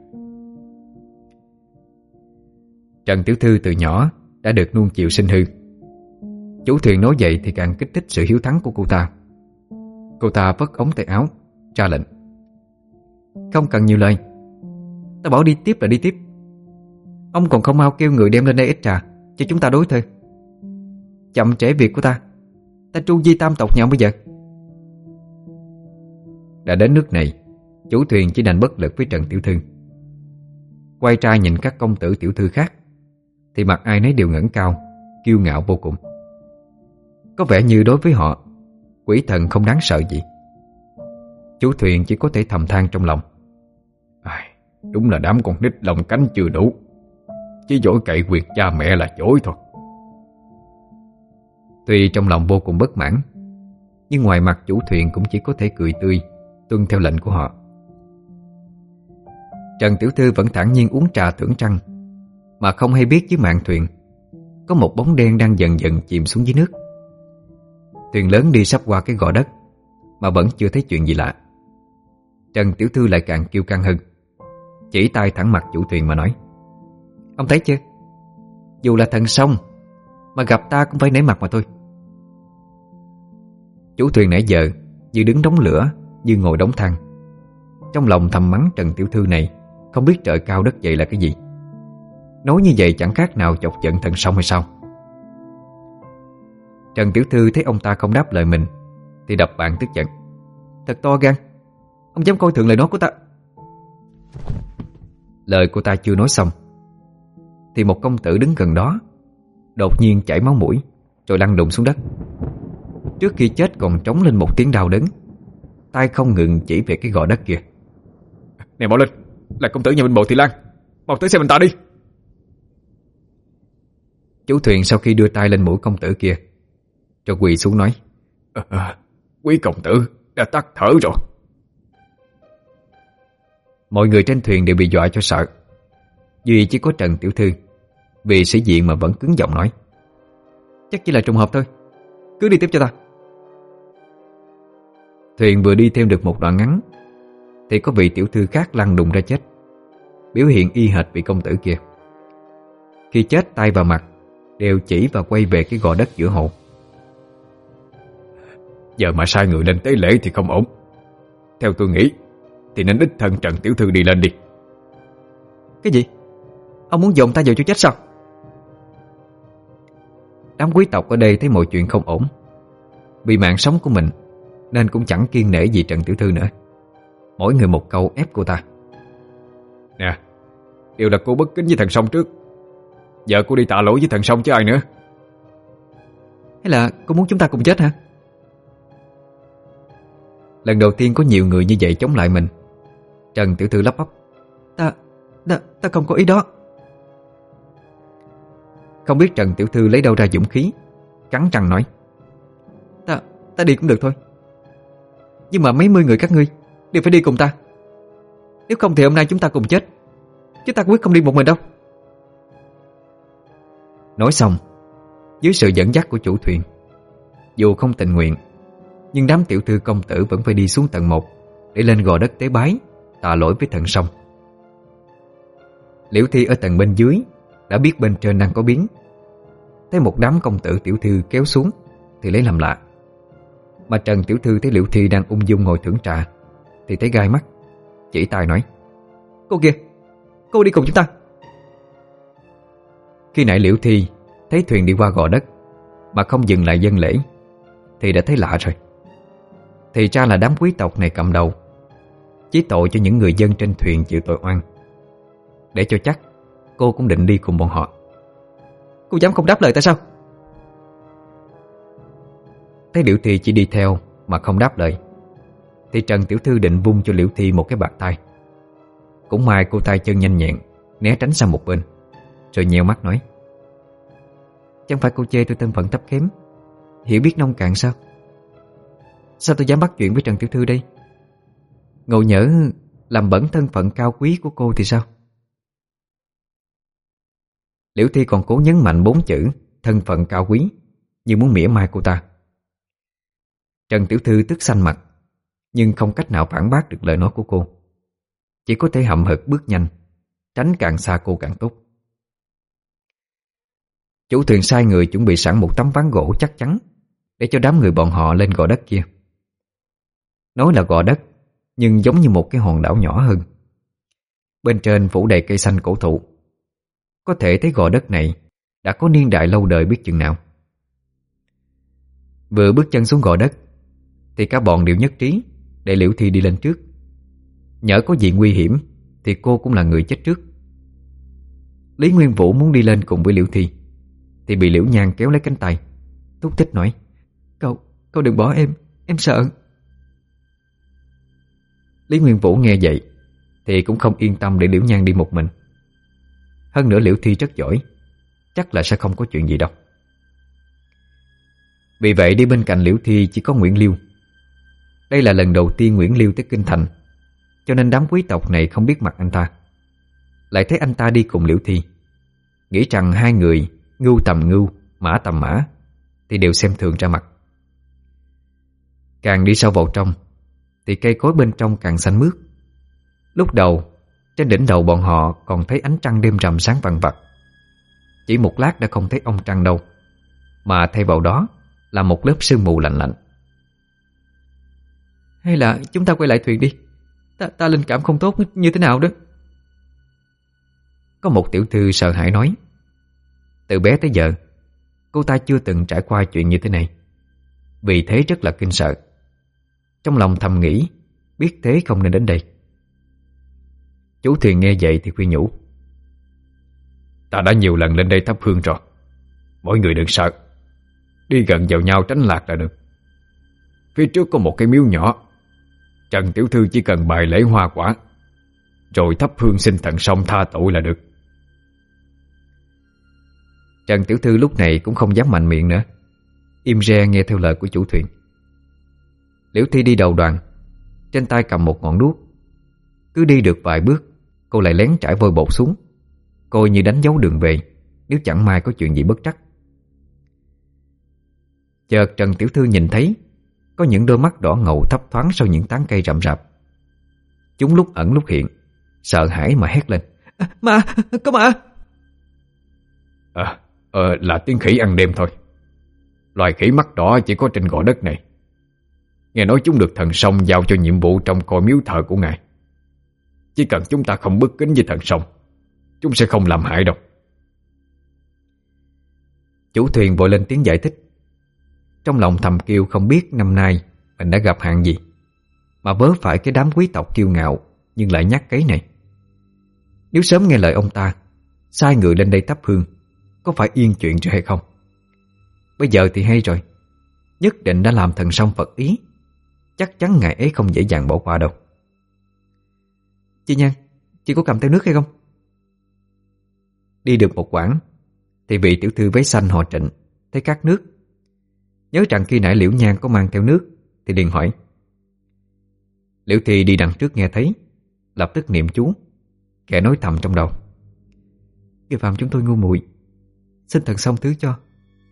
Trần tiểu thư từ nhỏ đã được nuông chiều sinh hư. Chủ thuyền nói vậy thì càng kích thích sự hiếu thắng của cô ta. Cô ta vất ống tay áo, ra lệnh. Không cần nhiều lời, ta bảo đi tiếp là đi tiếp. Ông còn không mau kêu người đem lên đây ít trà cho chúng ta đối thôi. Chậm trễ việc của ta, ta tru di tam tộc nhau bây giờ. Đã đến nước này, chủ thuyền chỉ đành bất lực với Trần tiểu thư. Quay ra nhìn các công tử tiểu thư khác thì mặt ai nấy đều ngẩng cao, kiêu ngạo vô cùng. Có vẻ như đối với họ, quỷ thần không đáng sợ gì. Chủ thuyền chỉ có thể thầm than trong lòng. Ai, đúng là đám con nít lòng cánh chưa đủ, chỉ dỗi cậy quyền cha mẹ là dối thôi. Tuy trong lòng vô cùng bất mãn, nhưng ngoài mặt chủ thuyền cũng chỉ có thể cười tươi, tuân theo lệnh của họ. Trần tiểu thư vẫn thản nhiên uống trà thưởng trăng, mà không hay biết dưới mạn thuyền có một bóng đen đang dần dần chìm xuống dưới nước. Thuyền lớn đi sắp qua cái gò đất mà vẫn chưa thấy chuyện gì lạ. Trần tiểu thư lại càng kiêu căng hơn, chỉ tay thẳng mặt chủ thuyền mà nói. Ông thấy chưa, dù là thần sông mà gặp ta cũng phải nể mặt mà thôi. Chủ thuyền nãy giờ như đứng đống lửa, như ngồi đống than. Trong lòng thầm mắng Trần tiểu thư này không biết trời cao đất dày là cái gì. Nói như vậy chẳng khác nào chọc giận thần sông hay sao. Trần tiểu thư thấy ông ta không đáp lời mình thì đập bàn tức giận. Thật to gan, ông dám coi thường lời nói của ta. Lời cô ta chưa nói xong thì một công tử đứng gần đó đột nhiên chảy máu mũi rồi lăn đùng xuống đất. Trước khi chết còn trống lên một tiếng đau đớn, tay không ngừng chỉ về cái gò đất kia. Nè Bảo Linh, là công tử nhà Minh Bộ Thị Lan, mau tới xem anh ta đi. Chủ thuyền sau khi đưa tay lên mũi công tử kia rồi quỳ xuống nói. À, à, quý công tử đã tắt thở rồi. Mọi người trên thuyền đều bị dọa cho sợ, duy chỉ có Trần tiểu thư vì sĩ diện mà vẫn cứng giọng nói. Chắc chỉ là trùng hợp thôi, cứ đi tiếp cho ta. Thuyền vừa đi thêm được một đoạn ngắn thì có vị tiểu thư khác lăn đùng ra chết, biểu hiện y hệt vị công tử kia. Khi chết tay và mặt đều chỉ và quay về cái gò đất giữa hồ. Giờ mà sai người lên tế lễ thì không ổn. Theo tôi nghĩ thì nên đích thân Trần tiểu thư đi lên đi. Cái gì? Ông muốn dồn ta vào chỗ chết sao? Đám quý tộc ở đây thấy mọi chuyện không ổn. Vì mạng sống của mình nên cũng chẳng kiêng nể gì Trần tiểu thư nữa. Mỗi người một câu ép cô ta. Nè, đều là cô bất kính với thần sông trước, giờ cô đi tạ lỗi với thần sông chứ ai nữa. Hay là cô muốn chúng ta cùng chết hả? Lần đầu tiên có nhiều người như vậy chống lại mình. Trần tiểu thư lắp bắp: Ta, ta, ta không có ý đó. Không biết Trần tiểu thư lấy đâu ra dũng khí, cắn răng nói: Ta, ta đi cũng được thôi. Nhưng mà mấy mươi người các ngươi đều phải đi cùng ta. Nếu không thì hôm nay chúng ta cùng chết. Chúng ta quyết không đi một mình đâu. Nói xong, dưới sự dẫn dắt của chủ thuyền, dù không tình nguyện, nhưng đám tiểu thư công tử vẫn phải đi xuống tầng một để lên gò đất tế bái, tạ lỗi với thần sông. Liễu Thi ở tầng bên dưới đã biết bên trên đang có biến, thấy một đám công tử tiểu thư kéo xuống thì lấy làm lạ. Mà Trần tiểu thư thấy Liễu Thi đang ung dung ngồi thưởng trà thì thấy gai mắt, chỉ tay nói: Cô kìa, cô đi cùng chúng ta. Khi nãy Liễu Thi thấy thuyền đi qua gò đất mà không dừng lại dâng lễ thì đã thấy lạ rồi. Thì ra là đám quý tộc này cầm đầu chí tội cho những người dân trên thuyền chịu tội oan. Để cho chắc, cô cũng định đi cùng bọn họ. Cô dám không đáp lời ta sao? Thấy Liễu Thi chỉ đi theo mà không đáp lời thì Trần tiểu thư định vung cho Liễu Thi một cái bạt tay. Cũng may cô tay chân nhanh nhẹn né tránh sang một bên, rồi nheo mắt nói: Chẳng phải cô chê tôi thân phận thấp kém, hiểu biết nông cạn sao? Sao tôi dám bắt chuyện với Trần tiểu thư đây? Ngộ nhỡ làm bẩn thân phận cao quý của cô thì sao? Liễu Thi còn cố nhấn mạnh bốn chữ thân phận cao quý, như muốn mỉa mai cô ta. Trần tiểu thư tức xanh mặt, nhưng không cách nào phản bác được lời nói của cô. Chỉ có thể hậm hực bước nhanh, tránh càng xa cô càng tốt. Chủ thuyền sai người chuẩn bị sẵn một tấm ván gỗ chắc chắn để cho đám người bọn họ lên gò đất kia. Nói là gò đất, nhưng giống như một cái hòn đảo nhỏ hơn. Bên trên phủ đầy cây xanh cổ thụ. Có thể thấy gò đất này đã có niên đại lâu đời biết chừng nào. Vừa bước chân xuống gò đất thì cả bọn đều nhất trí để Liễu Thi đi lên trước. Nhỡ có gì nguy hiểm thì cô cũng là người chết trước. Lý Nguyên Vũ muốn đi lên cùng với Liễu Thi thì bị Liễu Nhan kéo lấy cánh tay, thúc thích nói: Cậu, cậu đừng bỏ em, em sợ. Lý Nguyên Vũ nghe vậy thì cũng không yên tâm để Liễu Nhan đi một mình. Hơn nữa Liễu Thi rất giỏi, chắc là sẽ không có chuyện gì đâu. Vì vậy đi bên cạnh Liễu Thi chỉ có Nguyễn Liêu. Đây là lần đầu tiên Nguyễn Liêu tới Kinh Thành, cho nên đám quý tộc này không biết mặt anh ta. Lại thấy anh ta đi cùng Liễu Thi, nghĩ rằng hai người ngưu tầm ngưu, mã tầm mã, thì đều xem thường ra mặt. Càng đi sâu vào trong thì cây cối bên trong càng xanh mướt. Lúc đầu trên đỉnh đầu bọn họ còn thấy ánh trăng đêm rằm sáng vằng vặc. Chỉ một lát đã không thấy ông trăng đâu, mà thay vào đó là một lớp sương mù lạnh lạnh. Hay là chúng ta quay lại thuyền đi, Ta, ta linh cảm không tốt như thế nào đó. Có một tiểu thư sợ hãi nói. Từ bé tới giờ cô ta chưa từng trải qua chuyện như thế này, vì thế rất là kinh sợ. Trong lòng thầm nghĩ biết thế không nên đến đây. Chủ thuyền nghe vậy thì khuyên nhủ: Ta đã nhiều lần lên đây thắp hương rồi, mọi người đừng sợ, đi gần vào nhau tránh lạc là được. Phía trước có một cái miếu nhỏ, Trần tiểu thư chỉ cần bài lễ hoa quả rồi thắp hương xin thần sông tha tội là được. Trần tiểu thư lúc này cũng không dám mạnh miệng nữa, im re nghe theo lời của chủ thuyền. Liễu Thi đi đầu đoàn, trên tay cầm một ngọn đuốc. Cứ đi được vài bước, cô lại lén trải vôi bột xuống, coi như đánh dấu đường về nếu chẳng may có chuyện gì bất trắc. Chợt Trần tiểu thư nhìn thấy có những đôi mắt đỏ ngầu thấp thoáng sau những tán cây rậm rạp. Chúng lúc ẩn lúc hiện, sợ hãi mà hét lên: à, Ma, có ma! À, ờ, là tiếng khỉ ăn đêm thôi. Loài khỉ mắt đỏ chỉ có trên gò đất này. Nghe nói chúng được thần sông giao cho nhiệm vụ trong coi miếu thờ của ngài. Chỉ cần chúng ta không bất kính với thần sông, chúng sẽ không làm hại đâu. Chủ thuyền vội lên tiếng giải thích. Trong lòng thầm kêu không biết năm nay mình đã gặp hạn gì mà vớ phải cái đám quý tộc kiêu ngạo nhưng lại nhát cấy này. Nếu sớm nghe lời ông ta sai người lên đây thắp hương, có phải yên chuyện rồi hay không? Bây giờ thì hay rồi, nhất định đã làm thần song Phật ý, chắc chắn ngày ấy không dễ dàng bỏ qua đâu. Chị Nhan, chị có cầm theo nước hay không? Đi được một quãng thì vị tiểu thư váy xanh họ Trịnh thấy khát nước. Nhớ rằng khi nãy Liễu Nhan có mang theo nước thì liền hỏi. Liễu Thi đi đằng trước nghe thấy, lập tức niệm chú, kẻ nói thầm trong đầu. Người phạm chúng tôi ngu muội, xin thần song thứ cho.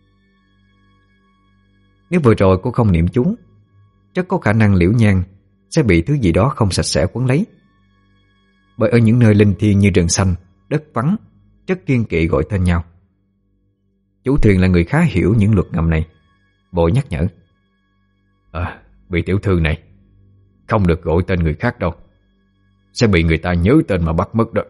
Nếu vừa rồi cô không niệm chú, rất có khả năng Liễu Nhan sẽ bị thứ gì đó không sạch sẽ quấn lấy. Bởi ở những nơi linh thiêng như rừng xanh, đất vắng, rất kiêng kỵ gọi tên nhau. Chú Thuyền là người khá hiểu những luật ngầm này, vội nhắc nhở. À, vị tiểu thư này không được gọi tên người khác đâu, sẽ bị người ta nhớ tên mà bắt mất đó.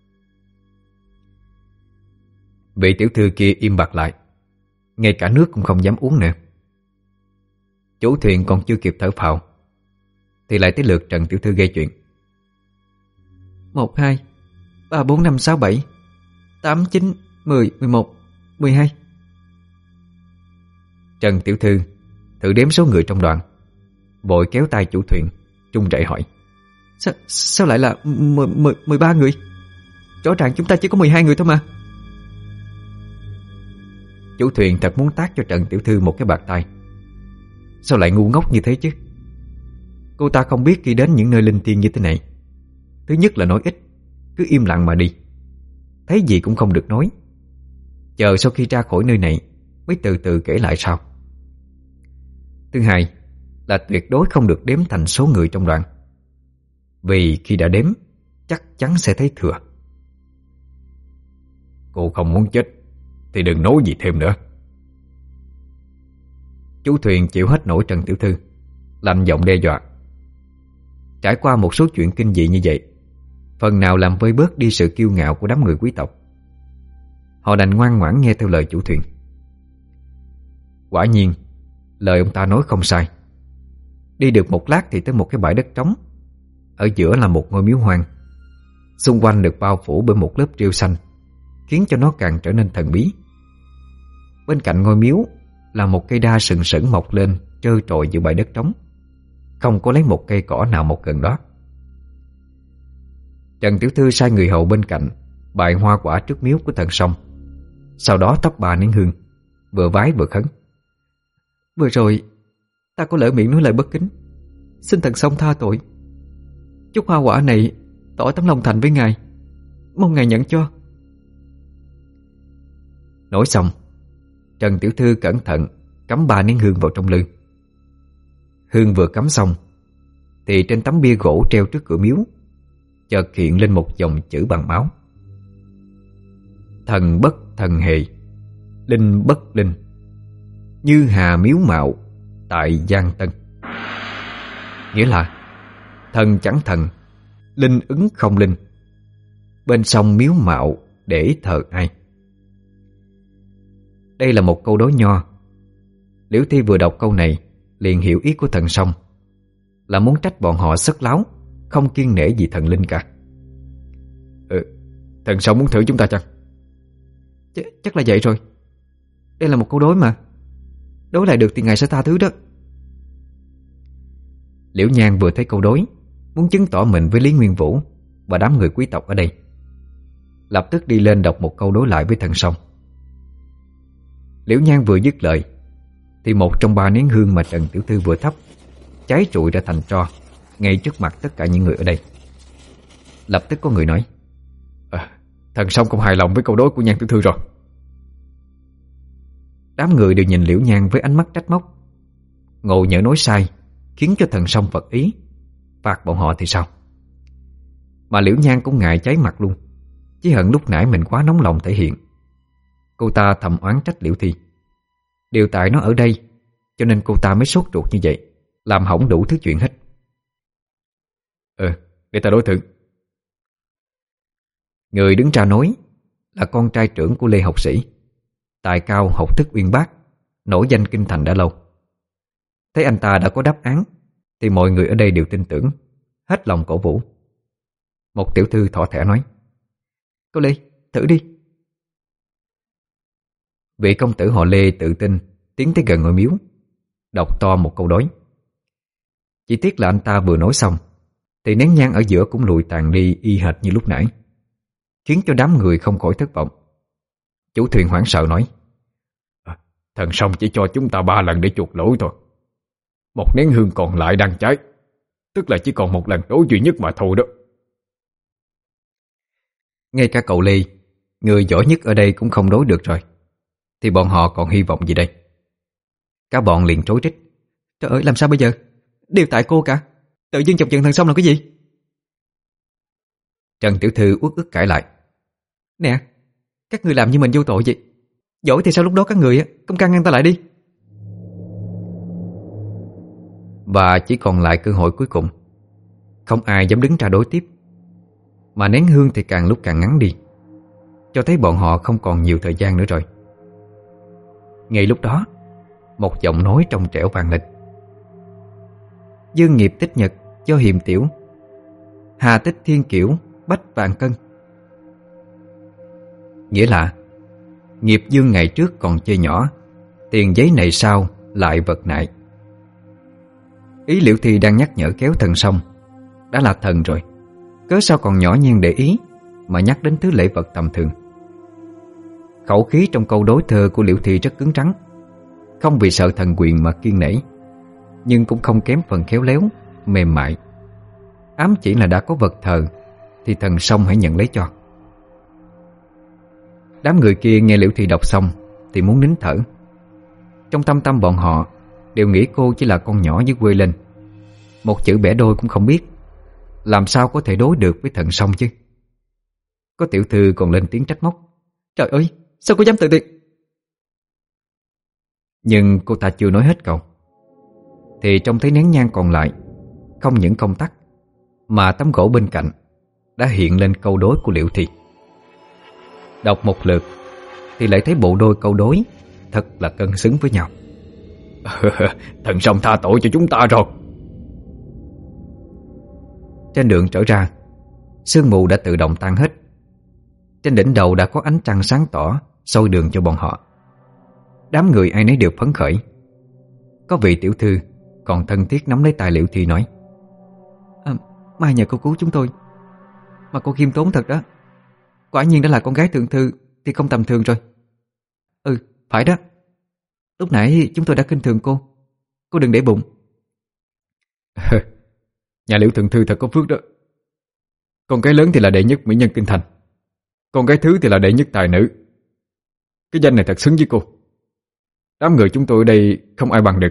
Vị tiểu thư kia im bặt lại, ngay cả nước cũng không dám uống nữa. Chủ Thuyền còn chưa kịp thở phào thì lại tới lượt Trần tiểu thư gây chuyện. Một, hai, ba, bốn, năm, sáu, bảy, tám, chín, mười, mười một, mười hai. Trần tiểu thư thử đếm số người trong đoàn, vội kéo tay chủ Thuyền, trung rẩy hỏi. Sao, sao lại là mười, mười, mười ba người? Rõ ràng chúng ta chỉ có mười hai người thôi mà. Chủ Thuyền thật muốn tát cho Trần tiểu thư một cái bạt tay. Sao lại ngu ngốc như thế chứ? Cô ta không biết khi đến những nơi linh thiêng như thế này, thứ nhất là nói ít, cứ im lặng mà đi, thấy gì cũng không được nói, chờ sau khi ra khỏi nơi này mới từ từ kể lại sau. Thứ hai là tuyệt đối không được đếm thành số người trong đoàn, vì khi đã đếm chắc chắn sẽ thấy thừa. Cô không muốn chết thì đừng nói gì thêm nữa. Chú Thuyền chịu hết nổi Trần tiểu thư, lạnh giọng đe dọa. Trải qua một số chuyện kinh dị như vậy, phần nào làm vơi bớt đi sự kiêu ngạo của đám người quý tộc. Họ đành ngoan ngoãn nghe theo lời chủ Thuyền. Quả nhiên lời ông ta nói không sai. Đi được một lát thì tới một cái bãi đất trống. Ở giữa là một ngôi miếu hoang, xung quanh được bao phủ bởi một lớp rêu xanh, khiến cho nó càng trở nên thần bí. Bên cạnh ngôi miếu là một cây đa sừng sững mọc lên trơ trọi giữa bãi đất trống, không có lấy một cây cỏ nào mọc gần đó. Trần tiểu thư sai người hầu bên cạnh bày hoa quả trước miếu của thần song, sau đó thắp ba nén hương, vừa vái vừa khấn. Vừa rồi ta có lỡ miệng nói lời bất kính, xin thần song tha tội. Chút hoa quả này tỏ tấm lòng thành với ngài, mong ngài nhận cho. Nói xong, Trần tiểu thư cẩn thận cắm ba nén hương vào trong lư. Hương vừa cắm xong thì trên tấm bia gỗ treo trước cửa miếu chợt hiện lên một dòng chữ bằng máu. Thần bất thần hề, linh bất linh, như hà miếu mạo tại Giang Tân. Nghĩa là thần chẳng thần, linh ứng không linh, bên sông miếu mạo để thờ ai. Đây là một câu đối nho. Liễu Thi vừa đọc câu này liền hiểu ý của thần song, là muốn trách bọn họ sất láo, không kiêng nể gì thần linh cả. Ừ, thần song muốn thử chúng ta chăng? Ch chắc là vậy rồi. Đây là một câu đối mà, đối lại được thì ngài sẽ tha thứ đó. Liễu Nhan vừa thấy câu đối, muốn chứng tỏ mình với Lý Nguyên Vũ và đám người quý tộc ở đây, lập tức đi lên đọc một câu đối lại với thần song. Liễu Nhan vừa dứt lời thì một trong ba nén hương mà Trần tiểu thư vừa thắp cháy trụi ra thành tro ngay trước mặt tất cả những người ở đây. Lập tức có người nói, à, thần song không hài lòng với câu đối của Nhan tiểu thư rồi. Đám người đều nhìn Liễu Nhan với ánh mắt trách móc, ngộ nhỡ nói sai khiến cho thần song Phật ý, phạt bọn họ thì sao? Mà Liễu Nhan cũng ngại cháy mặt luôn, chỉ hận lúc nãy mình quá nóng lòng thể hiện. Cô ta thầm oán trách Liễu Thi. Điều tại nó ở đây cho nên cô ta mới sốt ruột như vậy, làm hỏng đủ thứ chuyện hết. Ừ, để ta đối thử. Người đứng ra nói là con trai trưởng của Lê học sĩ, tài cao học thức uyên bác, nổi danh kinh thành đã lâu. Thấy anh ta đã có đáp án thì mọi người ở đây đều tin tưởng, hết lòng cổ vũ. Một tiểu thư thỏ thẻ nói, cô Lê, thử đi. Vị công tử họ Lê tự tin tiến tới gần ngôi miếu, đọc to một câu đối. Chỉ tiếc là anh ta vừa nói xong thì nén nhang ở giữa cũng lùi tàn đi y hệt như lúc nãy, khiến cho đám người không khỏi thất vọng. Chủ thuyền hoảng sợ nói: à, Thần sông chỉ cho chúng ta ba lần để chuộc lỗi thôi. Một nén hương còn lại đang cháy, tức là chỉ còn một lần đổ duy nhất mà thôi đó. Ngay cả cậu Ly, người giỏi nhất ở đây cũng không đối được rồi, thì bọn họ còn hy vọng gì đây? Cả bọn liền trối trích: Trời ơi, làm sao bây giờ? Đều tại cô cả. Tự dưng chọc giận thần sông làm cái gì? Trần tiểu thư uất ức cãi lại: Nè, các người làm như mình vô tội vậy. Giỏi thì sao lúc đó các người không can ngăn ta lại đi? Và chỉ còn lại cơ hội cuối cùng. Không ai dám đứng ra đối tiếp, mà nén hương thì càng lúc càng ngắn đi, cho thấy bọn họ không còn nhiều thời gian nữa rồi. Ngay lúc đó, một giọng nói trong trẻo vang lên: Dương nghiệp tích nhật do hiềm tiểu, hà tích thiên kiểu bách vạn cân. Nghĩa là nghiệp dương ngày trước còn chơi nhỏ, tiền giấy này sau lại vật nại. Ý Liễu Thi đang nhắc nhở kéo thần sông. Đã là thần rồi, cớ sao còn nhỏ nhen để ý mà nhắc đến thứ lễ vật tầm thường. Khẩu khí trong câu đối thơ của Liễu Thi rất cứng rắn, không vì sợ thần quyền mà kiêng nể, nhưng cũng không kém phần khéo léo, mềm mại. Ám chỉ là đã có vật thờ thì thần sông hãy nhận lấy cho. Đám người kia nghe Liễu Thi đọc xong thì muốn nín thở. Trong tâm tâm bọn họ đều nghĩ cô chỉ là con nhỏ dưới quê lên, một chữ bẻ đôi cũng không biết, làm sao có thể đối được với thần sông chứ. Có tiểu thư còn lên tiếng trách móc: Trời ơi, sao cô dám tự tiện? Nhưng cô ta chưa nói hết câu thì trông thấy nén nhang còn lại không những không tắt, mà tấm gỗ bên cạnh đã hiện lên câu đối của Liễu Thi. Đọc một lượt thì lại thấy bộ đôi câu đối thật là cân xứng với nhau. Thần sông tha tội cho chúng ta rồi. Trên đường trở ra, sương mù đã tự động tan hết. Trên đỉnh đầu đã có ánh trăng sáng tỏ soi đường cho bọn họ. Đám người ai nấy đều phấn khởi. Có vị tiểu thư còn thân thiết nắm lấy tay Liễu Thi nói: à, Mai nhờ cô cứu chúng tôi. Mà cô khiêm tốn thật đó. Quả nhiên đã là con gái thượng thư thì không tầm thường rồi. Ừ, phải đó. Lúc nãy chúng tôi đã khinh thường cô. Cô đừng để bụng. Nhà Liễu thượng thư thật có phước đó. Con gái lớn thì là đệ nhất mỹ nhân kinh thành, con gái thứ thì là đệ nhất tài nữ. Cái danh này thật xứng với cô. Đám người chúng tôi ở đây không ai bằng được.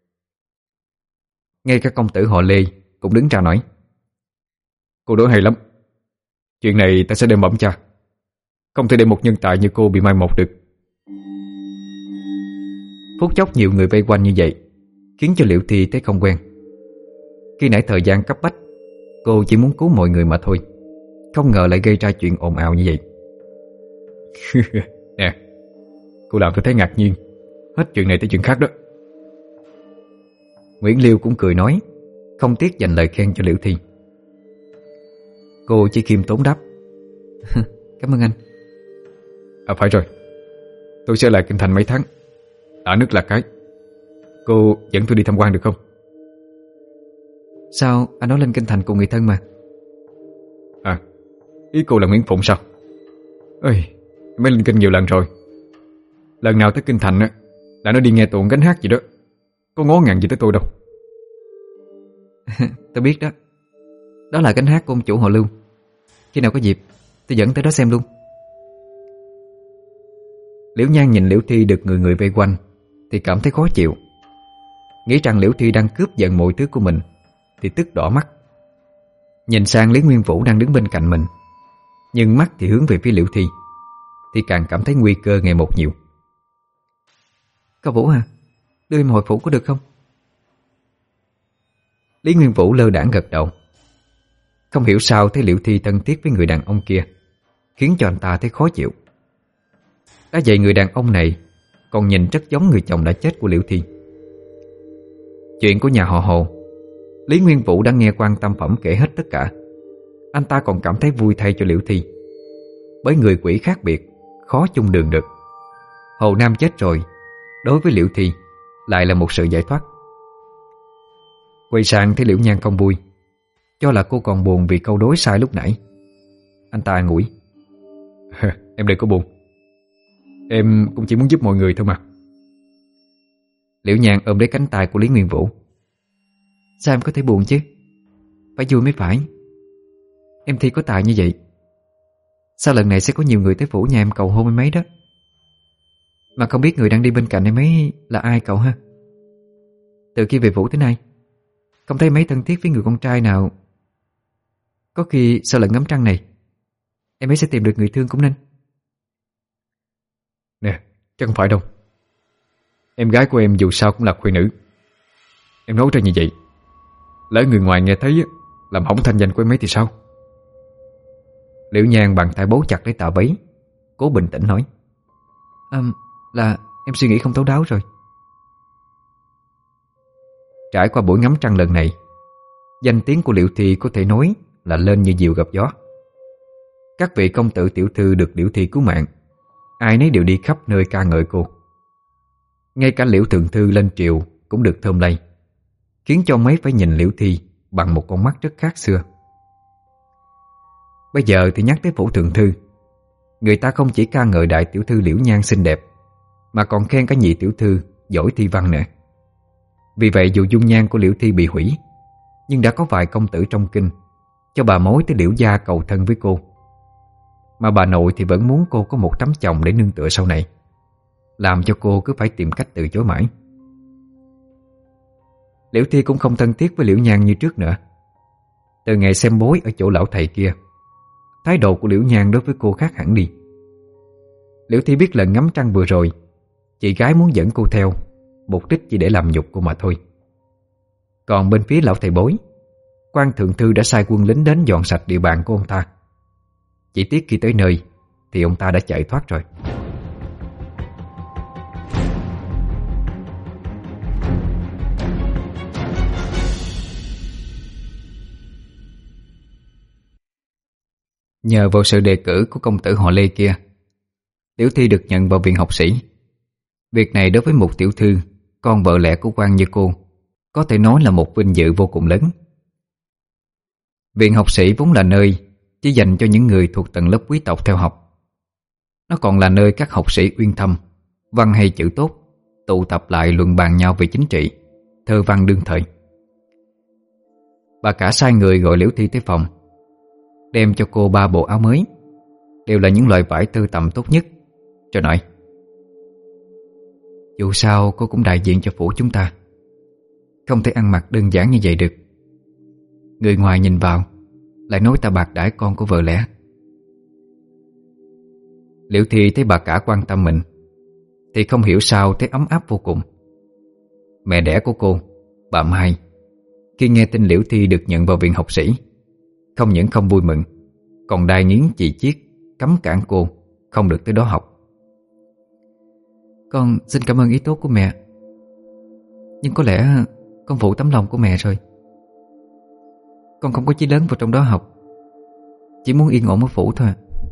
Ngay cả công tử họ Lê cũng đứng ra nói: Cô đối hay lắm. Chuyện này ta sẽ đem bẩm cha. Không thể để một nhân tài như cô bị mai một được. Phút chốc nhiều người vây quanh như vậy khiến cho Liễu Thi thấy không quen. Khi nãy thời gian cấp bách, cô chỉ muốn cứu mọi người mà thôi, không ngờ lại gây ra chuyện ồn ào như vậy. Nè, cô làm tôi thấy ngạc nhiên. Hết chuyện này tới chuyện khác đó. Nguyễn Liêu cũng cười nói, không tiếc dành lời khen cho Liễu Thi. Cô chỉ khiêm tốn đáp: Cảm ơn anh. À phải rồi, tôi sẽ lại kinh thành mấy tháng, đã nước là cái. Cô dẫn tôi đi tham quan được không? Sao anh nói lên kinh thành cùng người thân mà? À, ý cô là Nguyễn Phụng sao? Ơi, mới lên kinh nhiều lần rồi. Lần nào tới kinh thành á là nó đi nghe tuồng gánh hát gì đó, có ngó ngàng gì tới tôi đâu. Tôi biết đó. Đó là gánh hát của ông chủ họ Lưu. Khi nào có dịp tôi dẫn tới đó xem luôn. Liễu Nhan nhìn Liễu Thi được người người vây quanh thì cảm thấy khó chịu. Nghĩ rằng Liễu Thi đang cướp giận mọi thứ của mình thì tức đỏ mắt. Nhìn sang Lý Nguyên Vũ đang đứng bên cạnh mình, nhưng mắt thì hướng về phía Liễu Thi, thì càng cảm thấy nguy cơ ngày một nhiều. Cao Vũ à, đưa em hồi phủ có được không? Lý Nguyên Vũ lơ đãng gật đầu. Không hiểu sao thấy Liễu Thi thân thiết với người đàn ông kia khiến cho anh ta thấy khó chịu. Đã vậy người đàn ông này còn nhìn rất giống người chồng đã chết của Liễu Thi. Chuyện của nhà họ Hồ, Lý Nguyên Vũ đã nghe Quan Tâm Phẩm kể hết tất cả. Anh ta còn cảm thấy vui thay cho Liễu Thi. Bởi người quỷ khác biệt, khó chung đường được. Hồ Nam chết rồi, đối với Liễu Thi lại là một sự giải thoát. Quay sang thấy Liễu Nhan không vui, cho là cô còn buồn vì câu đối sai lúc nãy. Anh ta an ủi: Em đừng có buồn, em cũng chỉ muốn giúp mọi người thôi mà. Liễu Nhan ôm lấy cánh tay của Lý Nguyên Vũ: Sao em có thể buồn chứ? Phải vui mới phải. Em Thi có tài như vậy, sao lần này sẽ có nhiều người tới phủ nhà em cầu hôn em ấy đó. Mà không biết người đang đi bên cạnh em ấy là ai cậu ha? Từ khi về phủ tới nay không thấy mấy thân thiết với người con trai nào. Có khi sau lần ngắm trăng này em ấy sẽ tìm được người thương cũng nên. Nè, chắc không phải đâu. Em gái của em dù sao cũng là khuê nữ. Em nói ra như vậy, lỡ người ngoài nghe thấy làm hỏng thanh danh của em ấy thì sao? Liễu Nhan bàn tay bấu chặt lấy tà váy, cố bình tĩnh nói: à, Là em suy nghĩ không thấu đáo rồi. Trải qua buổi ngắm trăng lần này, danh tiếng của Liễu Thi có thể nói là lên như diều gặp gió. Các vị công tử tiểu thư được Liễu Thi cứu mạng, ai nấy đều đi khắp nơi ca ngợi cô. Ngay cả Liễu thượng thư lên triều cũng được thơm lây, khiến cho mấy phải nhìn Liễu Thi bằng một con mắt rất khác xưa. Bây giờ thì nhắc tới phủ thượng thư, người ta không chỉ ca ngợi đại tiểu thư Liễu Nhan xinh đẹp, mà còn khen cả nhị tiểu thư giỏi thi văn nữa. Vì vậy dù dung nhan của Liễu Thi bị hủy, nhưng đã có vài công tử trong kinh cho bà mối tới Liễu gia cầu thân với cô. Mà bà nội thì vẫn muốn cô có một tấm chồng để nương tựa sau này, làm cho cô cứ phải tìm cách từ chối mãi. Liễu Thi cũng không thân thiết với Liễu Nhan như trước nữa. Từ ngày xem bói ở chỗ lão thầy kia, thái độ của Liễu Nhan đối với cô khác hẳn đi. Liễu Thi biết lần ngắm trăng vừa rồi chị gái muốn dẫn cô theo, mục đích chỉ để làm nhục cô mà thôi. Còn bên phía lão thầy bói, quan thượng thư đã sai quân lính đến dọn sạch địa bàn của ông ta. Chỉ tiếc khi tới nơi thì ông ta đã chạy thoát rồi. Nhờ vào sự đề cử của công tử họ Lê kia, Liễu Thi được nhận vào viện học sĩ. Việc này đối với một tiểu thư, con vợ lẽ của quan như cô, có thể nói là một vinh dự vô cùng lớn. Viện học sĩ vốn là nơi chỉ dành cho những người thuộc tầng lớp quý tộc theo học. Nó còn là nơi các học sĩ uyên thâm, văn hay chữ tốt tụ tập lại luận bàn nhau về chính trị, thơ văn đương thời. Bà cả sai người gọi Liễu Thi tới phòng, đem cho cô ba bộ áo mới, đều là những loại vải tơ tằm tốt nhất, rồi nói: Dù sao cô cũng đại diện cho phủ chúng ta, không thể ăn mặc đơn giản như vậy được. Người ngoài nhìn vào lại nói ta bạc đãi con của vợ lẽ. Liễu Thi thấy bà cả quan tâm mình thì không hiểu sao thấy ấm áp vô cùng. Mẹ đẻ của cô, bà Mai, khi nghe tin Liễu Thi được nhận vào viện học sĩ, không những không vui mừng, còn đai nghiến chỉ chiết, cấm cản cô không được tới đó học. Con xin cảm ơn ý tốt của mẹ, nhưng có lẽ con phụ tấm lòng của mẹ rồi. Con không có chí lớn vào trong đó học, chỉ muốn yên ổn ở phủ thôi.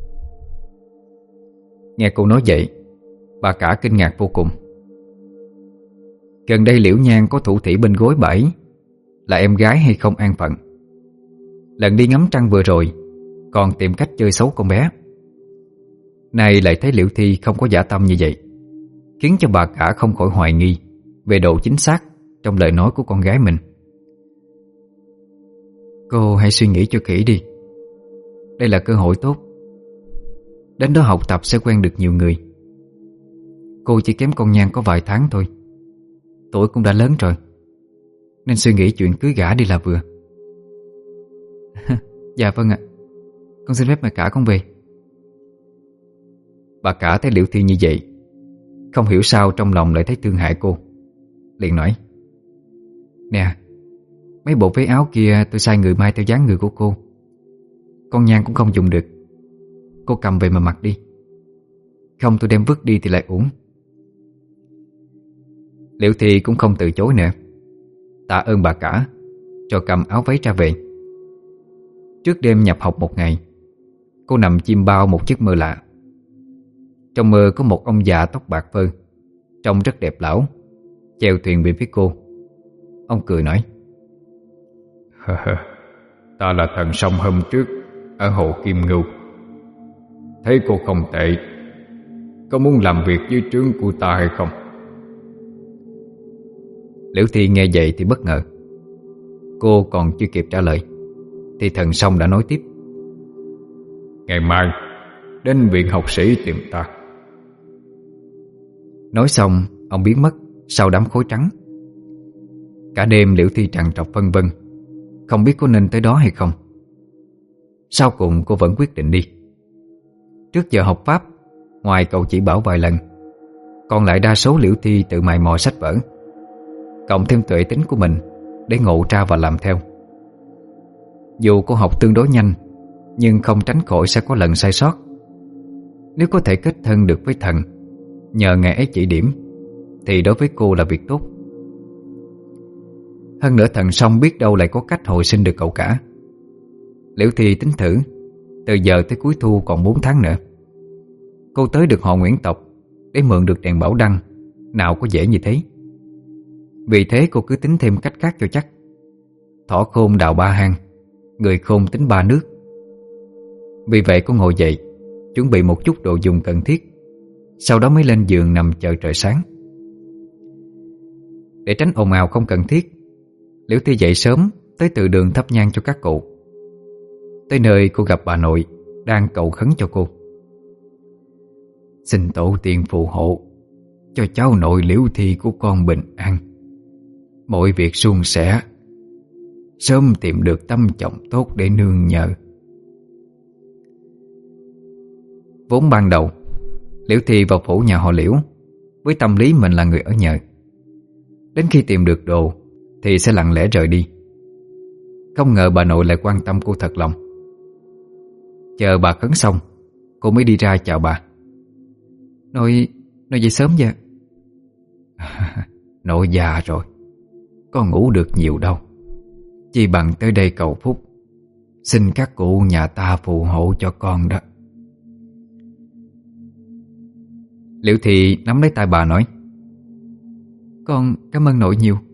Nghe cô nói vậy, bà cả kinh ngạc vô cùng. Gần đây Liễu Nhan có thủ thỉ bên gối bẫy là em gái hay không an phận. Lần đi ngắm trăng vừa rồi còn tìm cách chơi xấu con bé. Nay lại thấy Liễu Thi không có dã tâm như vậy, khiến cho bà cả không khỏi hoài nghi về độ chính xác trong lời nói của con gái mình. Cô hãy suy nghĩ cho kỹ đi. Đây là cơ hội tốt. Đến đó học tập sẽ quen được nhiều người. Cô chỉ kém con Nhan có vài tháng thôi, tuổi cũng đã lớn rồi, nên suy nghĩ chuyện cưới gả đi là vừa. Dạ vâng ạ, con xin phép mẹ cả con về. Bà cả thấy Liễu Thi như vậy, không hiểu sao trong lòng lại thấy thương hại cô, liền nói: Nè, mấy bộ váy áo kia tôi sai người may theo dáng người của cô. Con Nhan cũng không dùng được, cô cầm về mà mặc đi, không tôi đem vứt đi thì lại uổng. Liễu Thi cũng không từ chối nữa, tạ ơn bà cả, rồi cầm áo váy ra về. Trước đêm nhập học một ngày, cô nằm chim bao một giấc mơ lạ. Trong mơ có một ông già tóc bạc phơ trông rất đẹp lão, chèo thuyền về phía cô. Ông cười nói: Ta là thần sông hôm trước ở hồ Kim Ngưu. Thấy cô không tệ, có muốn làm việc dưới trướng của ta hay không? Liễu Thi nghe vậy thì bất ngờ. Cô còn chưa kịp trả lời thì thần sông đã nói tiếp: Ngày mai đến viện học sĩ tìm ta. Nói xong ông biến mất sau đám khói trắng. Cả đêm Liễu Thi trằn trọc phân vân, không biết có nên tới đó hay không. Sau cùng cô vẫn quyết định đi. Trước giờ học pháp, ngoài cậu chỉ bảo vài lần, còn lại đa số Liễu Thi tự mày mò sách vở, cộng thêm tuệ tính của mình để ngộ ra và làm theo. Dù cô học tương đối nhanh, nhưng không tránh khỏi sẽ có lần sai sót. Nếu có thể kết thân được với thần, nhờ ngày ấy chỉ điểm, thì đối với cô là việc tốt. Hơn nữa thần sông biết đâu lại có cách hồi sinh được cậu cả. Liễu Thi tính thử, từ giờ tới cuối thu còn bốn tháng nữa. Cô tới được họ Nguyễn tộc để mượn được đèn bảo đăng, nào có dễ như thế. Vì thế cô cứ tính thêm cách khác cho chắc. Thỏ khôn đào ba hang, người khôn tính ba nước. Vì vậy cô ngồi dậy, chuẩn bị một chút đồ dùng cần thiết, sau đó mới lên giường nằm chờ trời sáng. Để tránh ồn ào không cần thiết, Liễu Thi dậy sớm tới từ đường thắp nhang cho các cụ. Tới nơi cô gặp bà nội đang cầu khấn cho cô: Xin tổ tiên phù hộ cho cháu nội Liễu Thi của con bình an, mọi việc suôn sẻ, sớm tìm được tâm chồng tốt để nương nhờ. Vốn ban đầu Liễu Thi vào phủ nhà họ Liễu với tâm lý mình là người ở nhờ. Đến khi tìm được đồ thì sẽ lặng lẽ rời đi. Không ngờ bà nội lại quan tâm cô thật lòng. Chờ bà khấn xong, cô mới đi ra chào bà. Nội, nội dậy sớm vậy? Nội già rồi, có ngủ được nhiều đâu. Chỉ bằng tới đây cầu phúc, xin các cụ nhà ta phù hộ cho con đó. Liễu Thi nắm lấy tay bà nói: Con cảm ơn nội nhiều.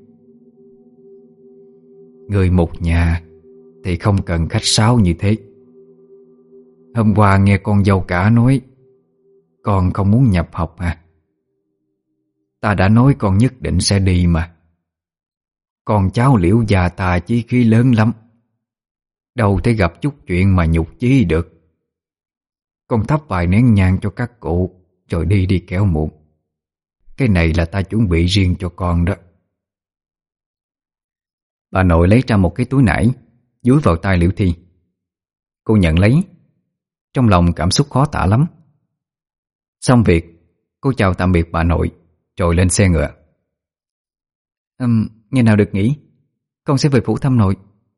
Người một nhà thì không cần khách sáo như thế. Hôm qua nghe con dâu cả nói con không muốn nhập học à? Ta đã nói con nhất định sẽ đi mà. Con cháu Liễu gia ta chí khí lớn lắm, đâu thể gặp chút chuyện mà nhục chí được. Con thắp vài nén nhang cho các cụ rồi đi đi kéo muộn. Cái này là ta chuẩn bị riêng cho con đó. Bà nội lấy ra một cái túi nải, dúi vào tay Liễu Thi. Cô nhận lấy, trong lòng cảm xúc khó tả lắm. Xong việc, cô chào tạm biệt bà nội rồi lên xe ngựa. um, Ngày nào được nghỉ, con sẽ về phủ thăm nội.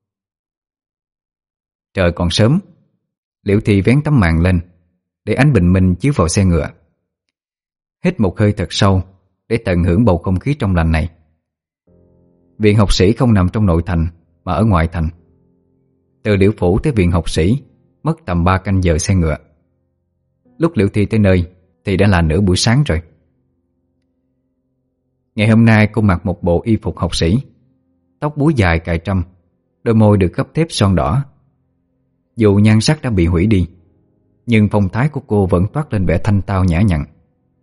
Trời còn sớm, Liễu Thi vén tấm màn lên để ánh bình minh chiếu vào xe ngựa. Hít một hơi thật sâu để tận hưởng bầu không khí trong lành này. Viện học sĩ không nằm trong nội thành mà ở ngoại thành. Từ Liễu phủ tới viện học sĩ mất tầm ba canh giờ xe ngựa. Lúc Liễu Thi tới nơi thì đã là nửa buổi sáng rồi. Ngày hôm nay cô mặc một bộ y phục học sĩ, tóc búi dài cài trâm, đôi môi được gấp thép son đỏ. Dù nhan sắc đã bị hủy đi, nhưng phong thái của cô vẫn toát lên vẻ thanh tao nhã nhặn.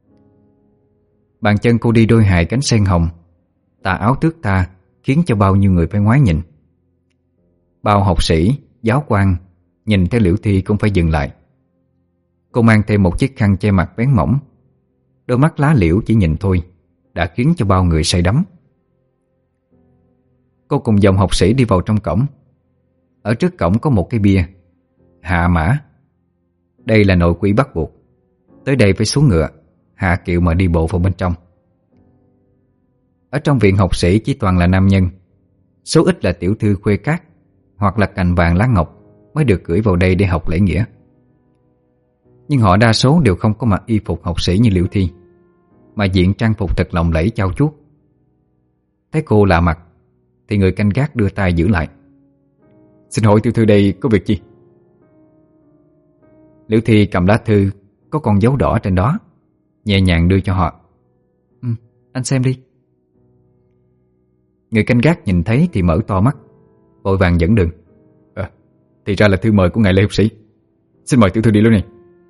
Bàn chân cô đi đôi hài cánh sen hồng, tà áo thướt tha khiến cho bao nhiêu người phải ngoái nhìn. Bao học sĩ, giáo quan nhìn thấy Liễu Thi cũng phải dừng lại. Cô mang thêm một chiếc khăn che mặt bén mỏng. Đôi mắt lá liễu chỉ nhìn thôi đã khiến cho bao người say đắm. Cô cùng dòng học sĩ đi vào trong cổng. Ở trước cổng có một cái bia hạ mã. Đây là nội quy bắt buộc. Tới đây phải xuống ngựa, hạ kiệu mà đi bộ vào bên trong. Ở trong viện học sĩ chỉ toàn là nam nhân. Số ít là tiểu thư khuê cát hoặc là cành vàng lá ngọc mới được gửi vào đây để học lễ nghĩa. Nhưng họ đa số đều không có mặc y phục học sĩ như Liễu Thi, mà diện trang phục thật lộng lẫy trau chuốt. Thấy cô lạ mặt thì người canh gác đưa tay giữ lại. Xin hỏi tiểu thư đây có việc gì? Liễu Thi cầm lá thư có con dấu đỏ trên đó, nhẹ nhàng đưa cho họ. Ừ, anh xem đi. Người canh gác nhìn thấy thì mở to mắt, vội vàng dẫn đường. À, thì ra là thư mời của ngài Lê học sĩ. Xin mời tiểu thư đi luôn này.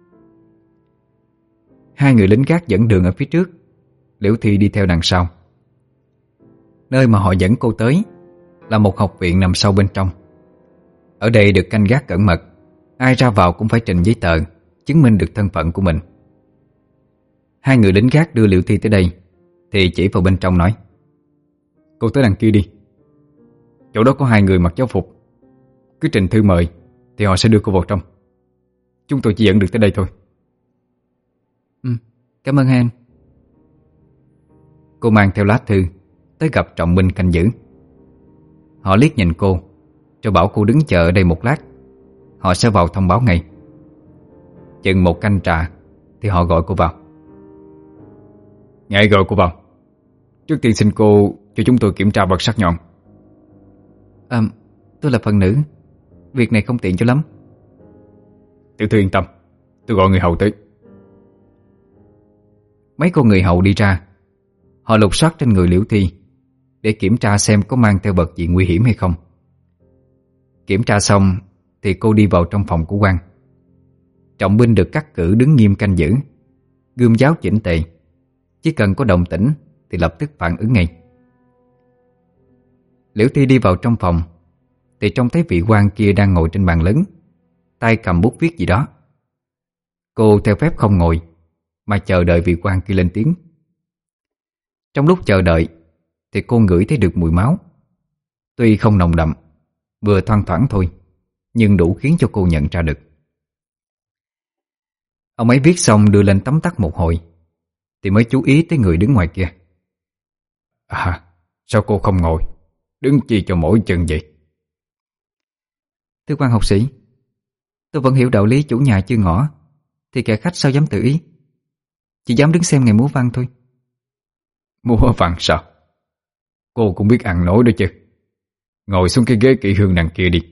Hai người lính gác dẫn đường ở phía trước, Liễu Thi đi theo đằng sau. Nơi mà họ dẫn cô tới là một học viện nằm sâu bên trong. Ở đây được canh gác cẩn mật, ai ra vào cũng phải trình giấy tờ chứng minh được thân phận của mình. Hai người lính gác đưa Liễu Thi tới đây thì chỉ vào bên trong nói: Cô tới đằng kia đi. Chỗ đó có hai người mặc giáo phục. Cứ trình thư mời thì họ sẽ đưa cô vào trong. Chúng tôi chỉ dẫn được tới đây thôi. Ừ, cảm ơn hai anh. Cô mang theo lá thư tới gặp trọng binh canh giữ. Họ liếc nhìn cô rồi bảo cô đứng chờ ở đây một lát, họ sẽ vào thông báo ngay. Chừng một canh trà thì họ gọi cô vào. Ngài gọi cô vào. Trước tiên xin cô cho chúng tôi kiểm tra vật sắc nhọn. À, tôi là phần nữ, việc này không tiện cho lắm. Tiểu thư yên tâm, tôi gọi người hầu tới. Mấy cô người hầu đi ra. Họ lục soát trên người Liễu Thi để kiểm tra xem có mang theo vật gì nguy hiểm hay không. Kiểm tra xong thì cô đi vào trong phòng của quan. Trọng binh được cắt cử đứng nghiêm canh giữ, gươm giáo chỉnh tề. Chỉ cần có động tĩnh thì lập tức phản ứng ngay. Liễu Thi đi vào trong phòng thì trông thấy vị quan kia đang ngồi trên bàn lớn, tay cầm bút viết gì đó. Cô theo phép không ngồi mà chờ đợi vị quan kia lên tiếng. Trong lúc chờ đợi thì cô ngửi thấy được mùi máu. Tuy không nồng đậm, vừa thoang thoảng thôi, nhưng đủ khiến cho cô nhận ra được. Ông ấy viết xong đưa lên tấm tắc một hồi thì mới chú ý tới người đứng ngoài kia. À, sao cô không ngồi, đứng chi cho mỗi chân vậy? Thưa quan học sĩ, tôi vẫn hiểu đạo lý chủ nhà chưa ngỏ, thì kẻ khách sao dám tự ý, chỉ dám đứng xem ngày múa văn thôi. Múa văn sao? Cô cũng biết ăn nói đó chứ. Ngồi xuống cái ghế kỵ hương đằng kia đi.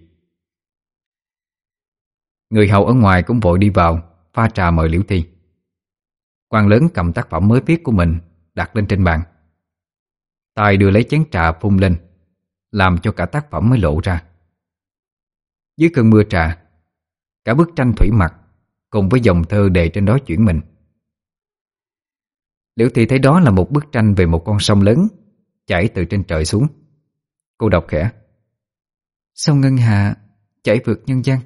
Người hầu ở ngoài cũng vội đi vào pha trà mời Liễu Thi. Quan lớn cầm tác phẩm mới viết của mình đặt lên trên bàn. Tài đưa lấy chén trà phun lên, làm cho cả tác phẩm mới lộ ra. Dưới cơn mưa trà, cả bức tranh thủy mặc cùng với dòng thơ đề trên đó chuyển mình. Liễu Thi thấy đó là một bức tranh về một con sông lớn chảy từ trên trời xuống. Cô đọc khẽ: Sông Ngân Hà chảy vượt nhân gian.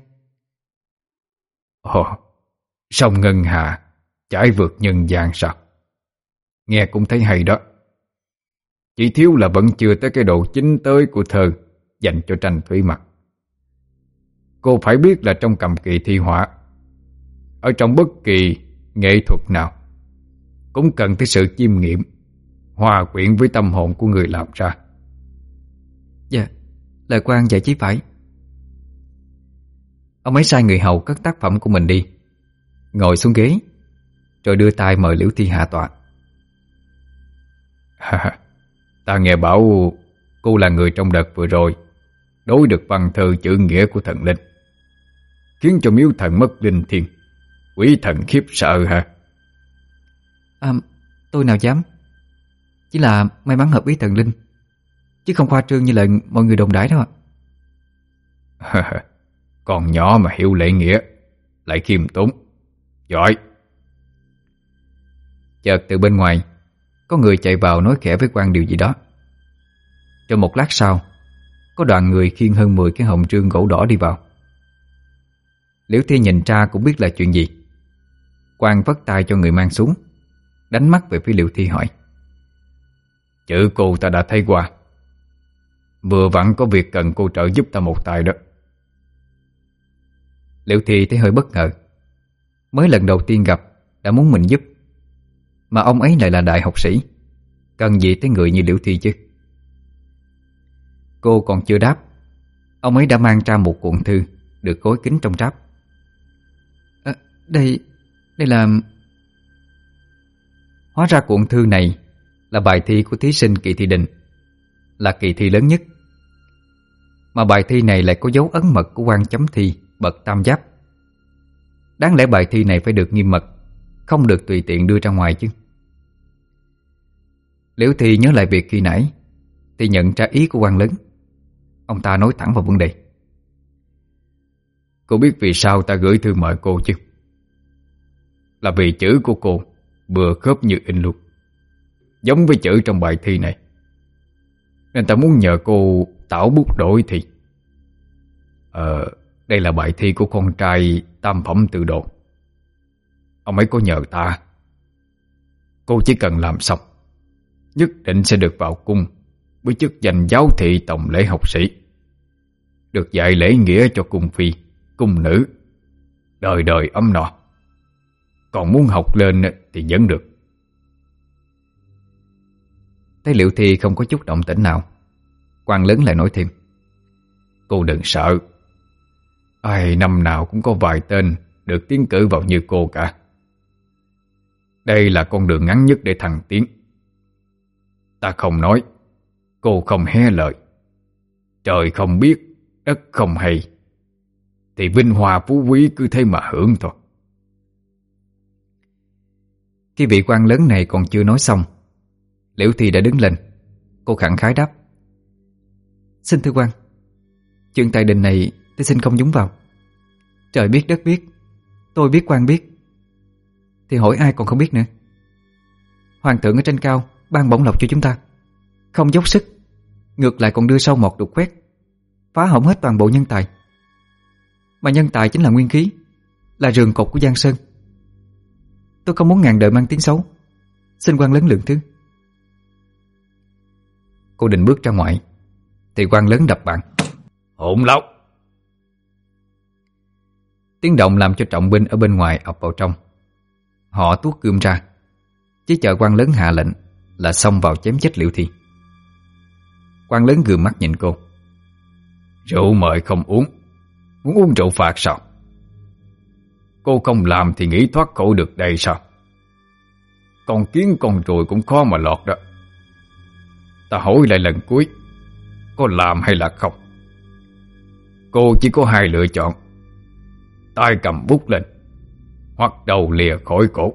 Ồ, sông Ngân Hà chảy vượt nhân gian sao? Nghe cũng thấy hay đó. Chỉ thiếu là vẫn chưa tới cái độ chính tới của thơ dành cho tranh thủy mặc. Cô phải biết là trong cầm kỳ thi họa, ở trong bất kỳ nghệ thuật nào cũng cần tới sự chiêm nghiệm, hòa quyện với tâm hồn của người làm ra. Dạ, lời quan dạy chí phải. Ông ấy sai người hầu cất tác phẩm của mình đi, ngồi xuống ghế, rồi đưa tay mời Liễu Thi hạ tọa. Ta nghe bảo cô là người trong đợt vừa rồi đối được văn thơ chữ nghĩa của thần linh, khiến cho miếu thần mất linh thiêng, quỷ thần khiếp sợ hả? À, tôi nào dám. Chỉ là may mắn hợp ý thần linh, chứ không khoa trương như lời mọi người đồn đãi đâu ạ. Còn nhỏ mà hiểu lễ nghĩa, lại khiêm tốn, giỏi. Chợt từ bên ngoài có người chạy vào nói khẽ với quan điều gì đó. Trong một lát sau, có đoàn người khiêng hơn mười cái hòm trương gỗ đỏ đi vào. Liễu Thi nhìn ra cũng biết là chuyện gì. Quan vất tay cho người mang xuống, đánh mắt về phía Liễu Thi hỏi: Chữ cô ta đã thấy qua, vừa vặn có việc cần cô trợ giúp ta một tay đó. Liễu Thi thấy hơi bất ngờ. Mới lần đầu tiên gặp đã muốn mình giúp, mà ông ấy lại là đại học sĩ, cần gì tới người như Liễu Thi chứ. Cô còn chưa đáp, ông ấy đã mang ra một cuộn thư được gói kín trong tráp. À, đây, đây là... Hóa ra cuộn thư này là bài thi của thí sinh kỳ thi đình, là kỳ thi lớn nhất. Mà bài thi này lại có dấu ấn mật của quan chấm thi bậc tam giáp. Đáng lẽ bài thi này phải được nghiêm mật, không được tùy tiện đưa ra ngoài chứ. Liễu Thi nhớ lại việc khi nãy thì nhận ra ý của quan lớn. Ông ta nói thẳng vào vấn đề. Cô biết vì sao ta gửi thư mời cô chứ? Là vì chữ của cô vừa khớp như in luôn, giống với chữ trong bài thi này, nên ta muốn nhờ cô tảo bút đổi thi. Ờ, đây là bài thi của con trai tam phẩm tự đồ. Ông ấy có nhờ ta. Cô chỉ cần làm xong, nhất định sẽ được vào cung với chức danh giáo thị tổng lễ học sĩ, được dạy lễ nghĩa cho cung phi, cung nữ, đời đời ấm no. Còn muốn học lên thì vẫn được. Thấy Liễu Thi không có chút động tĩnh nào, quan lớn lại nói thêm. Cô đừng sợ. Ai năm nào cũng có vài tên được tiến cử vào như cô cả. Đây là con đường ngắn nhất để thăng tiến. Ta không nói, cô không hé lời, trời không biết, đất không hay, thì vinh hoa phú quý cứ thế mà hưởng thôi. Khi vị quan lớn này còn chưa nói xong, Liễu Thi đã đứng lên. Cô khẳng khái đáp. Xin thưa quan, chuyện tại đình này tôi xin không nhúng vào. Trời biết đất biết, tôi biết quan biết, thì hỏi ai còn không biết nữa. Hoàng thượng ở trên cao ban bổng lộc cho chúng ta, không dốc sức, ngược lại còn đưa sâu mọt đục khoét, phá hỏng hết toàn bộ nhân tài. Mà nhân tài chính là nguyên khí, là rường cột của Giang Sơn. Tôi không muốn ngàn đời mang tiếng xấu, xin quan lớn lượng thứ. Cô định bước ra ngoài thì quan lớn đập bàn. Hỗn láo! Tiếng động làm cho trọng binh ở bên ngoài ập vào trong. Họ tuốt gươm ra, chỉ chờ quan lớn hạ lệnh là xông vào chém chết Liễu Thi. Quan lớn gườm mắt nhìn cô. Rượu mời không uống, muốn uống rượu phạt sao? Cô không làm thì nghĩ thoát khổ được đây sao? Con kiến con ruồi cũng khó mà lọt đó. Ta hỏi lại lần cuối, có làm hay là không? Cô chỉ có hai lựa chọn: tay cầm bút lên, hoặc đầu lìa khỏi cổ.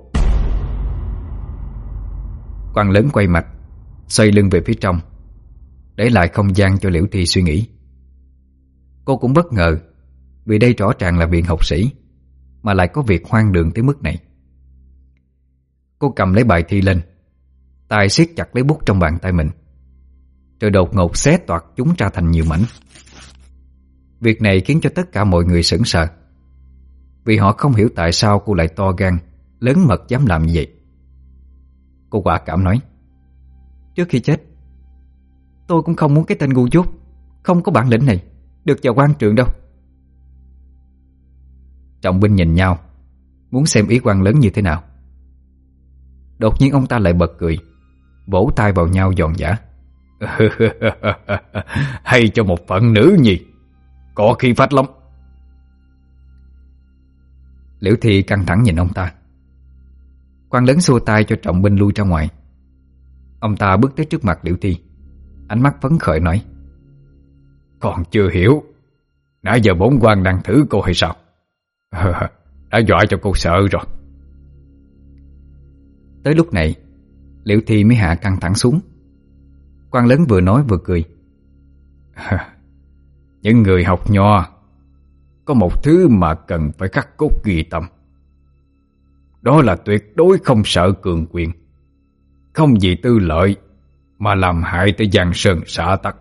Quan lớn quay mặt, xoay lưng về phía trong, để lại không gian cho Liễu Thi suy nghĩ. Cô cũng bất ngờ, vì đây rõ ràng là viện học sĩ, mà lại có việc hoang đường tới mức này. Cô cầm lấy bài thi lên, tay siết chặt lấy bút trong bàn tay mình, rồi đột ngột xé toạc chúng ra thành nhiều mảnh. Việc này khiến cho tất cả mọi người sững sờ, vì họ không hiểu tại sao cô lại to gan, lớn mật dám làm như vậy. Cô quả cảm nói. Trước khi chết, tôi cũng không muốn cái tên ngu dốt, không có bản lĩnh này được vào quan trường đâu. Trọng binh nhìn nhau, muốn xem ý quan lớn như thế nào. Đột nhiên ông ta lại bật cười, vỗ tay vào nhau giòn giã. Hay cho một phận nữ nhi, có khí phách lắm. Liễu Thi căng thẳng nhìn ông ta. Quan lớn xua tay cho trọng binh lui ra ngoài. Ông ta bước tới trước mặt Liễu Thi, ánh mắt phấn khởi nói. Còn chưa hiểu, nãy giờ bổn quan đang thử cô hay sao? Đã dọa cho cô sợ rồi. Tới lúc này, Liễu Thi mới hạ căng thẳng xuống. Quan lớn vừa nói vừa cười. Những người học nho có một thứ mà cần phải khắc cốt ghi tâm, đó là tuyệt đối không sợ cường quyền, không vì tư lợi mà làm hại tới giang sơn xã tắc.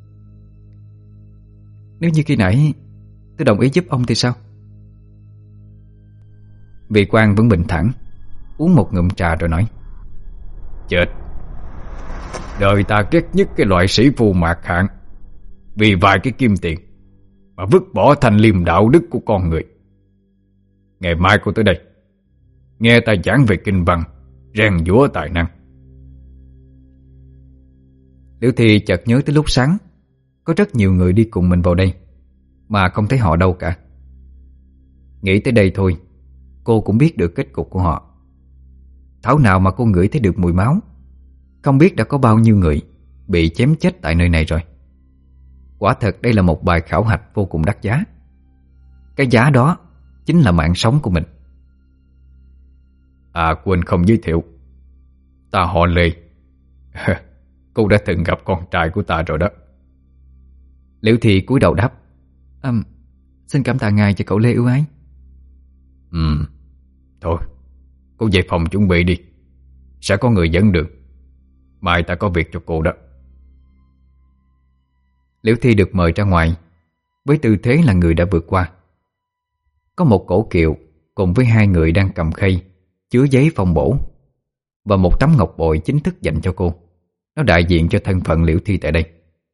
Nếu như khi nãy tôi đồng ý giúp ông thì sao? Vị quan vẫn bình thản, uống một ngụm trà rồi nói. Chết! Đời ta ghét nhất cái loại sĩ phu mạc hạng, vì vài cái kim tiền mà vứt bỏ thanh liêm đạo đức của con người. Ngày mai cô tới đây, nghe ta giảng về kinh văn, rèn giũa tài năng. Liễu Thi chợt nhớ tới lúc sáng có rất nhiều người đi cùng mình vào đây, mà không thấy họ đâu cả. Nghĩ tới đây thôi, cô cũng biết được kết cục của họ. Thảo nào mà cô ngửi thấy được mùi máu. Không biết đã có bao nhiêu người bị chém chết tại nơi này rồi. Quả thật đây là một bài khảo hạch vô cùng đắt giá. Cái giá đó chính là mạng sống của mình. À quên không giới thiệu, ta họ Lê, Cô đã từng gặp con trai của ta rồi đó. Liễu Thi cúi đầu đáp: à, xin cảm tạ ngài cho cậu Lê ưu ái. Ừ, thôi, cô về phòng chuẩn bị đi. Sẽ có người dẫn đường. Mai ta có việc cho cô đó. Liễu Thi được mời ra ngoài với tư thế là người đã vượt qua. Có một cổ kiệu cùng với hai người đang cầm khay chứa giấy phong bổ và một tấm ngọc bội chính thức dành cho cô. Nó đại diện cho thân phận Liễu Thi tại đây.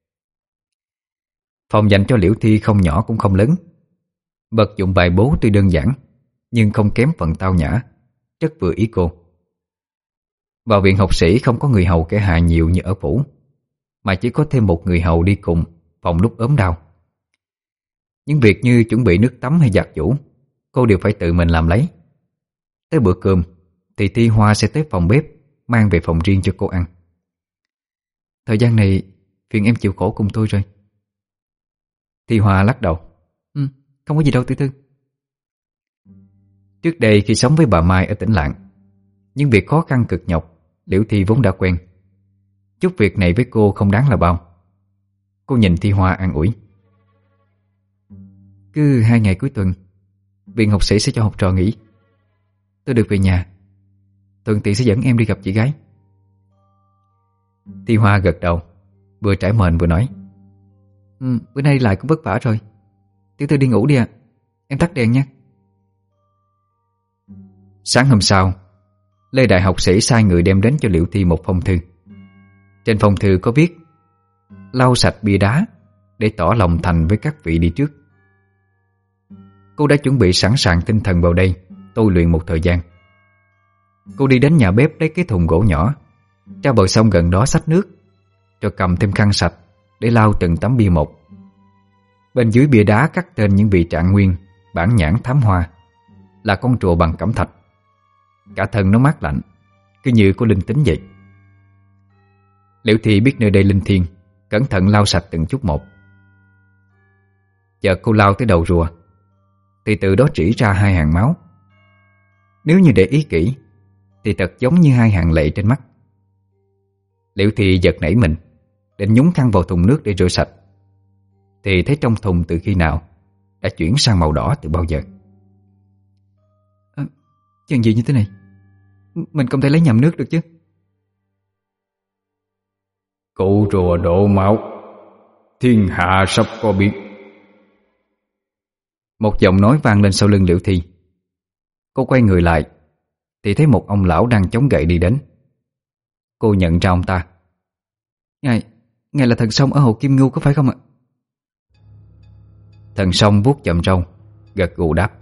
Phòng dành cho Liễu Thi không nhỏ cũng không lớn. Vật dụng bài bố tuy đơn giản nhưng không kém phần tao nhã, rất vừa ý cô. Vào viện học sĩ không có người hầu kẻ hạ nhiều như ở phủ, mà chỉ có thêm một người hầu đi cùng phòng lúc ốm đau. Những việc như chuẩn bị nước tắm hay giặt giũ cô đều phải tự mình làm lấy. Tới bữa cơm thì Thi Hoa sẽ tới phòng bếp mang về phòng riêng cho cô ăn. Thời gian này phiền em chịu khổ cùng tôi rồi. Thi Hoa lắc đầu: Ừ, không có gì đâu Tư Tư. Trước đây khi sống với bà Mai ở tỉnh Lạng, những việc khó khăn cực nhọc Liễu Thi vốn đã quen. Chút việc này với cô không đáng là bao. Cô nhìn Thi Hoa an ủi: Cứ hai ngày cuối tuần viện học sĩ sẽ cho học trò nghỉ. Tôi được về nhà, thuận tiện sẽ dẫn em đi gặp chị gái. Thi Hoa gật đầu, vừa trải mền vừa nói: ừ, bữa nay lại cũng vất vả rồi. Tiểu Tư đi ngủ đi ạ. Em tắt đèn nha. Sáng hôm sau, Lê Đại học sĩ sai người đem đến cho Liễu Thi một phong thư. Trên phong thư có viết: lau sạch bia đá để tỏ lòng thành với các vị đi trước. Cô đã chuẩn bị sẵn sàng tinh thần vào đây tôi luyện một thời gian. Cô đi đến nhà bếp lấy cái thùng gỗ nhỏ, ra bờ sông gần đó xách nước, rồi cầm thêm khăn sạch để lau từng tấm bia một. Bên dưới bia đá khắc tên những vị trạng nguyên, bản nhãn thám hoa, là con rùa bằng cẩm thạch. Cả thân nó mát lạnh, cứ như có linh tính vậy. Liễu Thi biết nơi đây linh thiêng, cẩn thận lau sạch từng chút một. Chợt cô lau tới đầu rùa thì từ đó rỉ ra hai hàng máu. Nếu như để ý kỹ thì thật giống như hai hàng lệ trên mắt. Liễu Thi giật nảy mình, định nhúng khăn vào thùng nước để rửa sạch, thì thấy trong thùng từ khi nào đã chuyển sang màu đỏ từ bao giờ. À, chuyện gì như thế này? Mình không thể lấy nhầm nước được chứ? Cụ rùa đổ máu, thiên hạ sắp có biết. Một giọng nói vang lên sau lưng Liễu Thi. Cô quay người lại thì thấy một ông lão đang chống gậy đi đến. Cô nhận ra ông ta. Ngài, ngài là thần Song ở Hồ Kim Ngưu có phải không ạ? Thần Song vuốt chậm râu, gật gù đáp: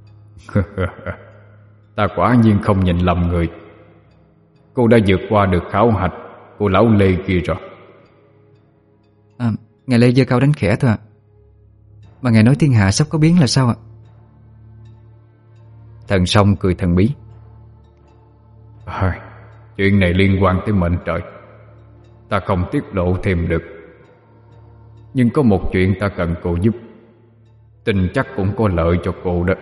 Ta quả nhiên không nhìn lầm người. Cô đã vượt qua được khảo hạch của lão Lê kia rồi. À, ngài Lê giơ cao đánh khẽ thôi ạ. Mà ngài nói thiên hạ sắp có biến là sao ạ? Thần Song cười thần bí. À, chuyện này liên quan tới mệnh trời, ta không tiết lộ thêm được. Nhưng có một chuyện ta cần cô giúp, tin chắc cũng có lợi cho cô đó.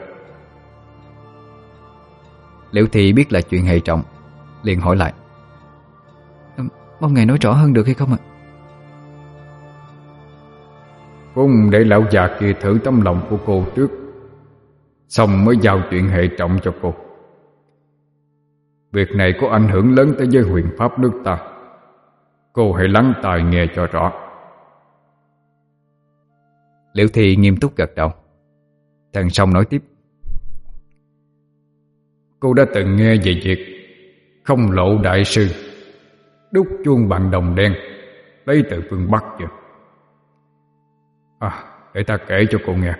Liễu Thị biết là chuyện hệ trọng, liền hỏi lại: à, mong ngài nói rõ hơn được hay không ạ? Vốn để lão già kia thử tấm lòng của cô trước, xong mới giao chuyện hệ trọng cho cô. Việc này có ảnh hưởng lớn tới giới huyền pháp nước ta. Cô hãy lắng tai nghe cho rõ. Liễu Thị nghiêm túc gật đầu. Thần Song nói tiếp: Cô đã từng nghe về việc Không Lộ đại sư đúc chuông bằng đồng đen lấy từ phương Bắc chưa? À, để ta kể cho cô nghe.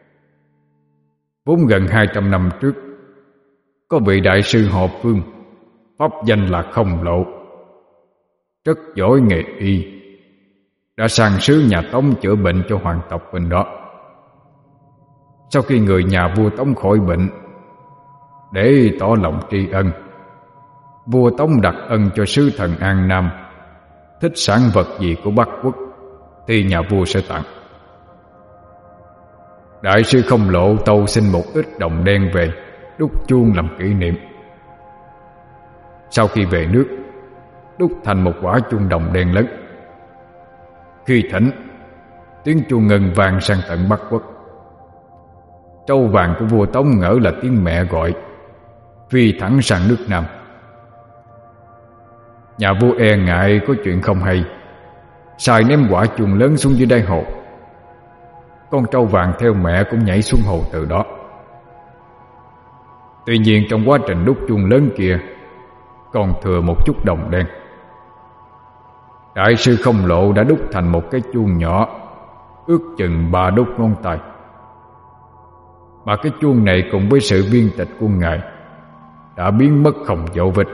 Vốn gần hai trăm năm trước, có vị đại sư họ Phương, pháp danh là Không Lộ, rất giỏi nghề y, đã sang sứ nhà Tống chữa bệnh cho hoàng tộc bên đó. Sau khi người nhà vua Tống khỏi bệnh, để tỏ lòng tri ân, vua Tống đặt ân cho sứ thần An Nam, thích sản vật gì của Bắc Quốc thì nhà vua sẽ tặng. Đại sư Không Lộ tâu xin một ít đồng đen về đúc chuông làm kỷ niệm. Sau khi về nước, đúc thành một quả chuông đồng đen lớn. Khi thỉnh, tiếng chuông ngân vang sang tận Bắc Quốc. Trâu vàng của vua Tống ngỡ là tiếng mẹ gọi, phi thẳng sang nước Nam. Nhà vua e ngại có chuyện không hay, sai ném quả chuông lớn xuống dưới đáy hồ. Con trâu vàng theo mẹ cũng nhảy xuống hồ từ đó. Tuy nhiên trong quá trình đúc chuông lớn kia còn thừa một chút đồng đen. Đại sư Không Lộ đã đúc thành một cái chuông nhỏ, ước chừng ba đốt ngón tay. Mà cái chuông này cùng với sự viên tịch của ngài đã biến mất không dấu vết.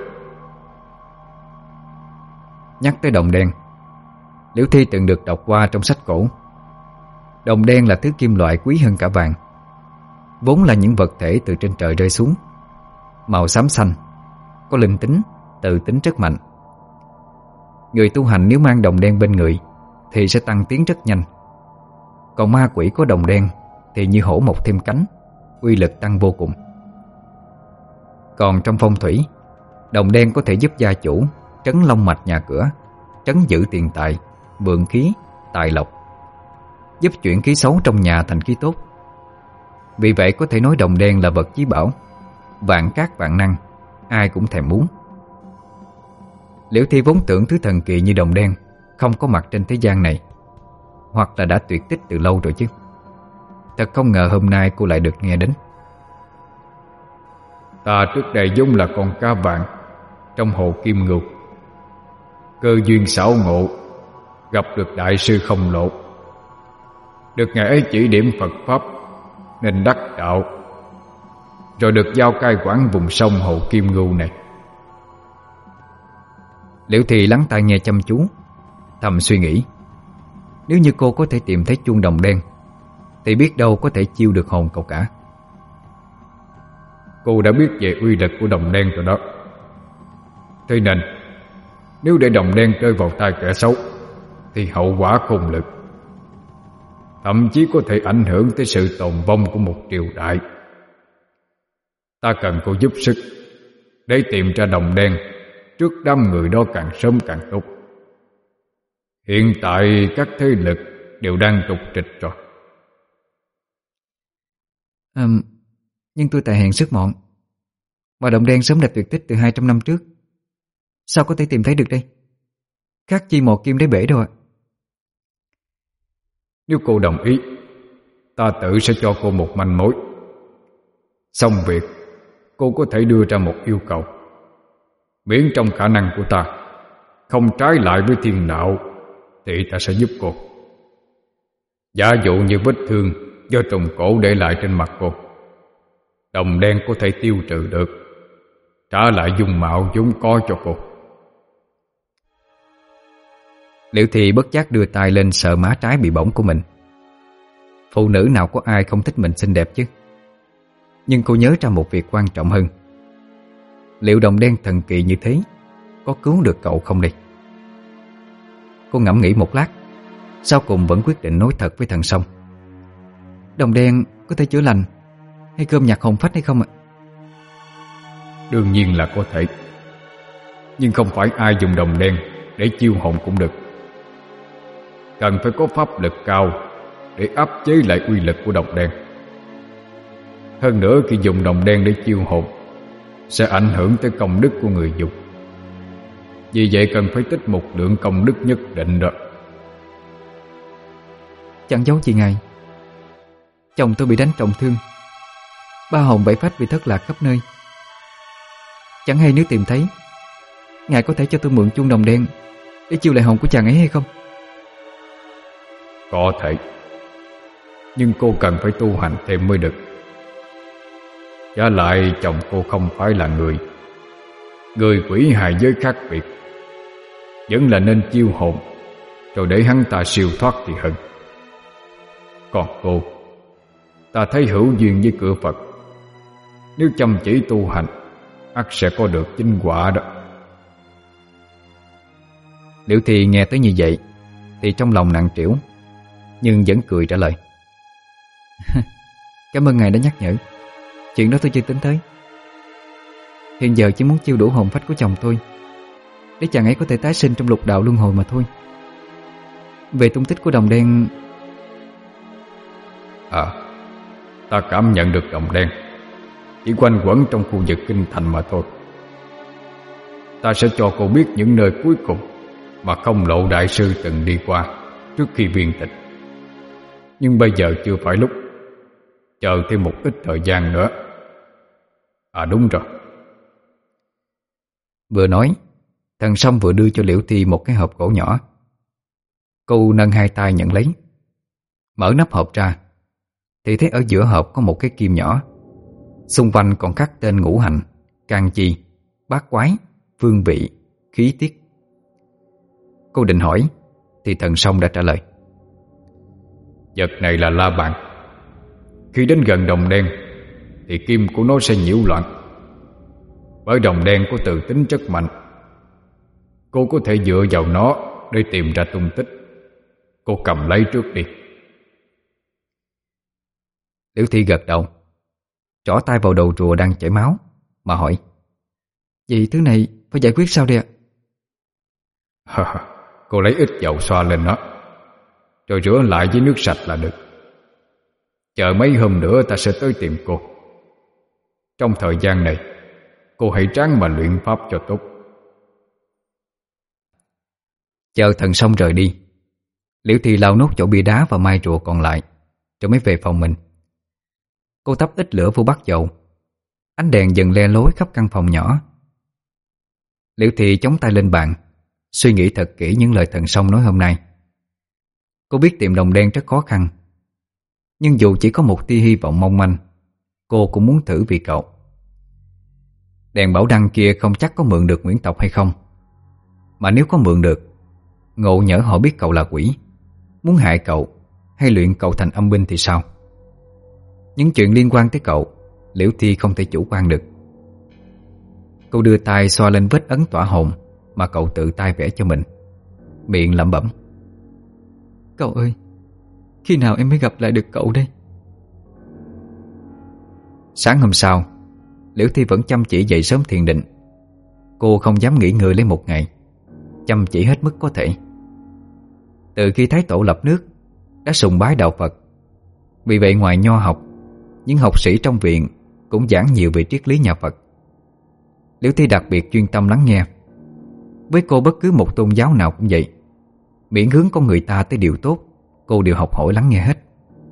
Nhắc tới đồng đen, Liễu Thi từng được đọc qua trong sách cổ. Đồng đen là thứ kim loại quý hơn cả vàng, vốn là những vật thể từ trên trời rơi xuống, màu xám xanh, có linh tính, tự tính rất mạnh. Người tu hành nếu mang đồng đen bên người thì sẽ tăng tiến rất nhanh. Còn ma quỷ có đồng đen thì như hổ mọc thêm cánh, uy lực tăng vô cùng. Còn trong phong thủy, đồng đen có thể giúp gia chủ trấn long mạch nhà cửa, trấn giữ tiền tài, vượng khí, tài lộc, giúp chuyển khí xấu trong nhà thành khí tốt. Vì vậy có thể nói đồng đen là vật chí bảo, vạn cát vạn năng, ai cũng thèm muốn. Liễu Thi vốn tưởng thứ thần kỳ như đồng đen không có mặt trên thế gian này, hoặc là đã tuyệt tích từ lâu rồi chứ. Thật không ngờ hôm nay cô lại được nghe đến. Ta trước đây vốn là con cá vàng trong hồ Kim Ngưu. Cơ duyên xảo ngộ, gặp được đại sư Không Lộ. Được ngài ấy chỉ điểm Phật pháp nên đắc đạo, rồi được giao cai quản vùng sông hồ Kim Ngưu này. Liễu Thi lắng tai nghe chăm chú, thầm suy nghĩ, nếu như cô có thể tìm thấy chuông đồng đen thì biết đâu có thể chiêu được hồn cậu cả. Cô đã biết về uy lực của đồng đen rồi đó. Thế nên nếu để đồng đen rơi vào tay kẻ xấu thì hậu quả khôn lường, thậm chí có thể ảnh hưởng tới sự tồn vong của một triều đại. Ta cần cô giúp sức để tìm ra đồng đen trước đám người đó càng sớm càng tốt. Hiện tại các thế lực đều đang trục trịch rồi. à, Nhưng tôi tài hèn sức mọn, mà đồng đen sớm đã tuyệt tích từ hai trăm năm trước, sao có thể tìm thấy được đây? Khác chi một kim đáy bể đâu ạ. Nếu cô đồng ý, ta tự sẽ cho cô một manh mối. Xong việc, cô có thể đưa ra một yêu cầu. Miễn trong khả năng của ta không trái lại với thiên đạo thì ta sẽ giúp cô. Giả dụ như vết thương do trùng cổ để lại trên mặt cô, đồng đen có thể tiêu trừ được, trả lại dung mạo vốn có cho cô. Liễu Thi bất giác đưa tay lên sờ má trái bị bỏng của mình. Phụ nữ nào có ai không thích mình xinh đẹp chứ. Nhưng cô nhớ ra một việc quan trọng hơn. Liệu đồng đen thần kỳ như thế có cứu được cậu không đây? Cô ngẫm nghĩ một lát, sau cùng vẫn quyết định nói thật với thằng Song. Đồng đen có thể chữa lành hay cơm nhặt hồn phách hay không ạ? Đương nhiên là có thể, nhưng không phải ai dùng đồng đen để chiêu hồn cũng được. Cần phải có pháp lực cao để áp chế lại uy lực của đồng đen. Hơn nữa khi dùng đồng đen để chiêu hồn sẽ ảnh hưởng tới công đức của người dùng. Vì vậy cần phải tích một lượng công đức nhất định đó. Chẳng giấu gì ngài, chồng tôi bị đánh trọng thương, ba hồn bảy phách bị thất lạc khắp nơi. Chẳng hay nếu tìm thấy, ngài có thể cho tôi mượn chuông đồng đen để chiêu lại hồn của chàng ấy hay không? Có thể, nhưng cô cần phải tu hành thêm mới được. Trả lại chồng cô không phải là người. Người quỷ hài giới khác biệt, vẫn là nên chiêu hồn rồi để hắn ta siêu thoát thì hơn. Còn cô, ta thấy hữu duyên với cửa Phật, nếu chăm chỉ tu hành ắt sẽ có được chính quả đó. Liễu Thi nghe tới như vậy thì trong lòng nặng trĩu, nhưng vẫn cười trả lời. Cảm ơn ngài đã nhắc nhở. Chuyện đó tôi chưa tính tới. Hiện giờ chỉ muốn chiêu đủ hồn phách của chồng tôi, để chàng ấy có thể tái sinh trong lục đạo luân hồi mà thôi. Về tung tích của đồng đen... À, ta cảm nhận được đồng đen chỉ quanh quẩn trong khu vực kinh thành mà thôi. Ta sẽ cho cô biết những nơi cuối cùng mà không lộ đại sư từng đi qua trước khi viên tịch. Nhưng bây giờ chưa phải lúc. Chờ thêm một ít thời gian nữa. À đúng rồi. Vừa nói, Thần Song vừa đưa cho Liễu Thi một cái hộp gỗ nhỏ. Cô nâng hai tay nhận lấy. Mở nắp hộp ra thì thấy ở giữa hộp có một cái kim nhỏ, xung quanh còn khắc tên ngũ hành, can chi, bát quái, phương vị, khí tiết. Cô định hỏi thì Thần Song đã trả lời. Vật này là la bàn. Khi đến gần đồng đen thì kim của nó sẽ nhiễu loạn. Bởi đồng đen có tự tính rất mạnh. Cô có thể dựa vào nó để tìm ra tung tích. Cô cầm lấy trước đi. Liễu Thi gật đầu, trỏ tay vào đầu rùa đang chảy máu mà hỏi: Vậy thứ này phải giải quyết sao đây ạ? Cô lấy ít dầu xoa lên nó, rồi rửa lại với nước sạch là được. Chờ mấy hôm nữa ta sẽ tới tìm cô. Trong thời gian này, cô hãy ráng mà luyện pháp cho tốt. Chờ Thần Song rời đi, Liễu Thi lau nốt chỗ bia đá và mai rùa còn lại, rồi mới về phòng mình. Cô tấp ít lửa vô bát dầu. Ánh đèn dần le lối khắp căn phòng nhỏ. Liễu Thi chống tay lên bàn, suy nghĩ thật kỹ những lời Thần Song nói hôm nay. Cô biết tìm đồng đen rất khó khăn, nhưng dù chỉ có một tia hy vọng mong manh, cô cũng muốn thử vì cậu. Đèn bảo đăng kia không chắc có mượn được Nguyễn tộc hay không. Mà nếu có mượn được, ngộ nhỡ họ biết cậu là quỷ, muốn hại cậu hay luyện cậu thành âm binh thì sao? Những chuyện liên quan tới cậu, Liễu Thi không thể chủ quan được. Cô đưa tay xoa lên vết ấn tỏa hồn mà cậu tự tay vẽ cho mình, miệng lẩm bẩm: Cậu ơi, khi nào em mới gặp lại được cậu đây? Sáng hôm sau, Liễu Thi vẫn chăm chỉ dậy sớm thiền định. Cô không dám nghỉ ngơi lấy một ngày, chăm chỉ hết mức có thể. Từ khi Thái Tổ lập nước, đã sùng bái đạo Phật. Vì vậy ngoài nho học, những học sĩ trong viện cũng giảng nhiều về triết lý nhà Phật. Liễu Thi đặc biệt chuyên tâm lắng nghe. Với cô bất cứ một tôn giáo nào cũng vậy, miễn hướng con người ta tới điều tốt, cô đều học hỏi lắng nghe hết.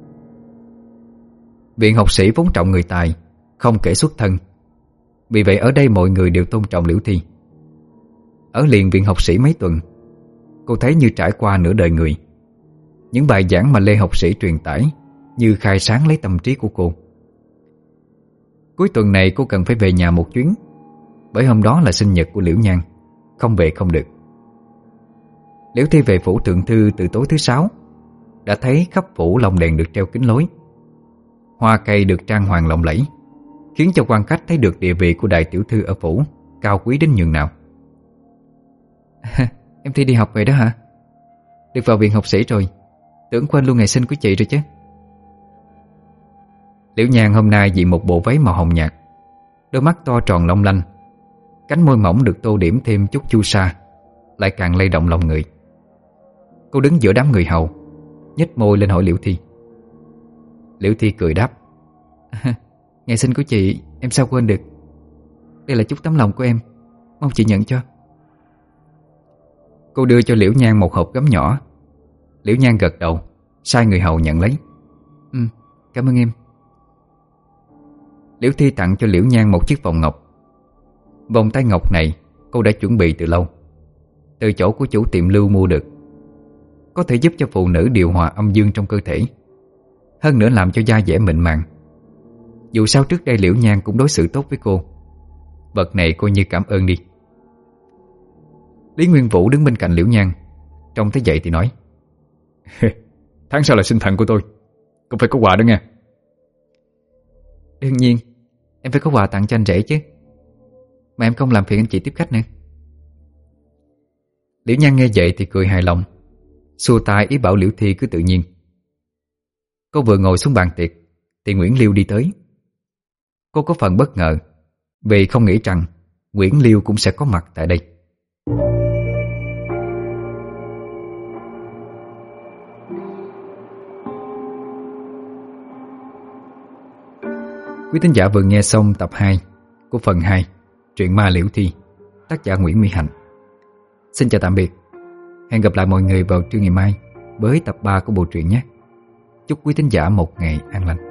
Viện học sĩ vốn trọng người tài, không kể xuất thân. Vì vậy ở đây mọi người đều tôn trọng Liễu Thi. Ở liền viện học sĩ mấy tuần, cô thấy như trải qua nửa đời người. Những bài giảng mà Lê học sĩ truyền tải như khai sáng lấy tâm trí của cô. Cuối tuần này cô cần phải về nhà một chuyến, bởi hôm đó là sinh nhật của Liễu Nhan, không về không được. Liễu Thi về phủ thượng thư từ tối thứ sáu, đã thấy khắp phủ lồng đèn được treo kín lối. Hoa cây được trang hoàng lộng lẫy, khiến cho quan khách thấy được địa vị của đại tiểu thư ở phủ cao quý đến nhường nào. Em Thi đi học về đó hả? Được vào viện học sĩ rồi, tưởng quên luôn ngày sinh của chị rồi chứ. Liễu Nhan hôm nay diện một bộ váy màu hồng nhạt, đôi mắt to tròn long lanh, cánh môi mỏng được tô điểm thêm chút chu sa, lại càng lay động lòng người. Cô đứng giữa đám người hầu, nhếch môi lên hỏi Liễu Thi. Liễu Thi cười đáp: Ngày sinh của chị em sao quên được. Đây là chút tấm lòng của em, mong chị nhận cho. Cô đưa cho Liễu Nhan một hộp gấm nhỏ. Liễu Nhan gật đầu, sai người hầu nhận lấy. Ừ, cảm ơn em. Liễu Thi tặng cho Liễu Nhan một chiếc vòng ngọc. Vòng tay ngọc này cô đã chuẩn bị từ lâu, từ chỗ của chủ tiệm Lưu mua được. Có thể giúp cho phụ nữ điều hòa âm dương trong cơ thể, hơn nữa làm cho da dẻ mịn màng. Dù sao trước đây Liễu Nhan cũng đối xử tốt với cô, vật này coi như cảm ơn đi. Lý Nguyên Vũ đứng bên cạnh Liễu Nhan, trông thấy vậy thì nói: Tháng sau là sinh thần của tôi, cũng phải có quà đó nghe. Đương nhiên, em phải có quà tặng cho anh rể chứ, mà em không làm phiền anh chị tiếp khách nữa. Liễu Nhan nghe vậy thì cười hài lòng, xua tay ý bảo Liễu Thi cứ tự nhiên. Cô vừa ngồi xuống bàn tiệc thì Nguyễn Liêu đi tới. Cô có phần bất ngờ vì không nghĩ rằng Nguyễn Liêu cũng sẽ có mặt tại đây. Quý thính giả vừa nghe xong tập hai của phần hai truyện Ma Liễu Thi, tác giả Nguyễn Mỹ Hạnh. Xin chào tạm biệt. Hẹn gặp lại mọi người vào trưa ngày mai với tập ba của bộ truyện nhé. Chúc quý thính giả một ngày an lành.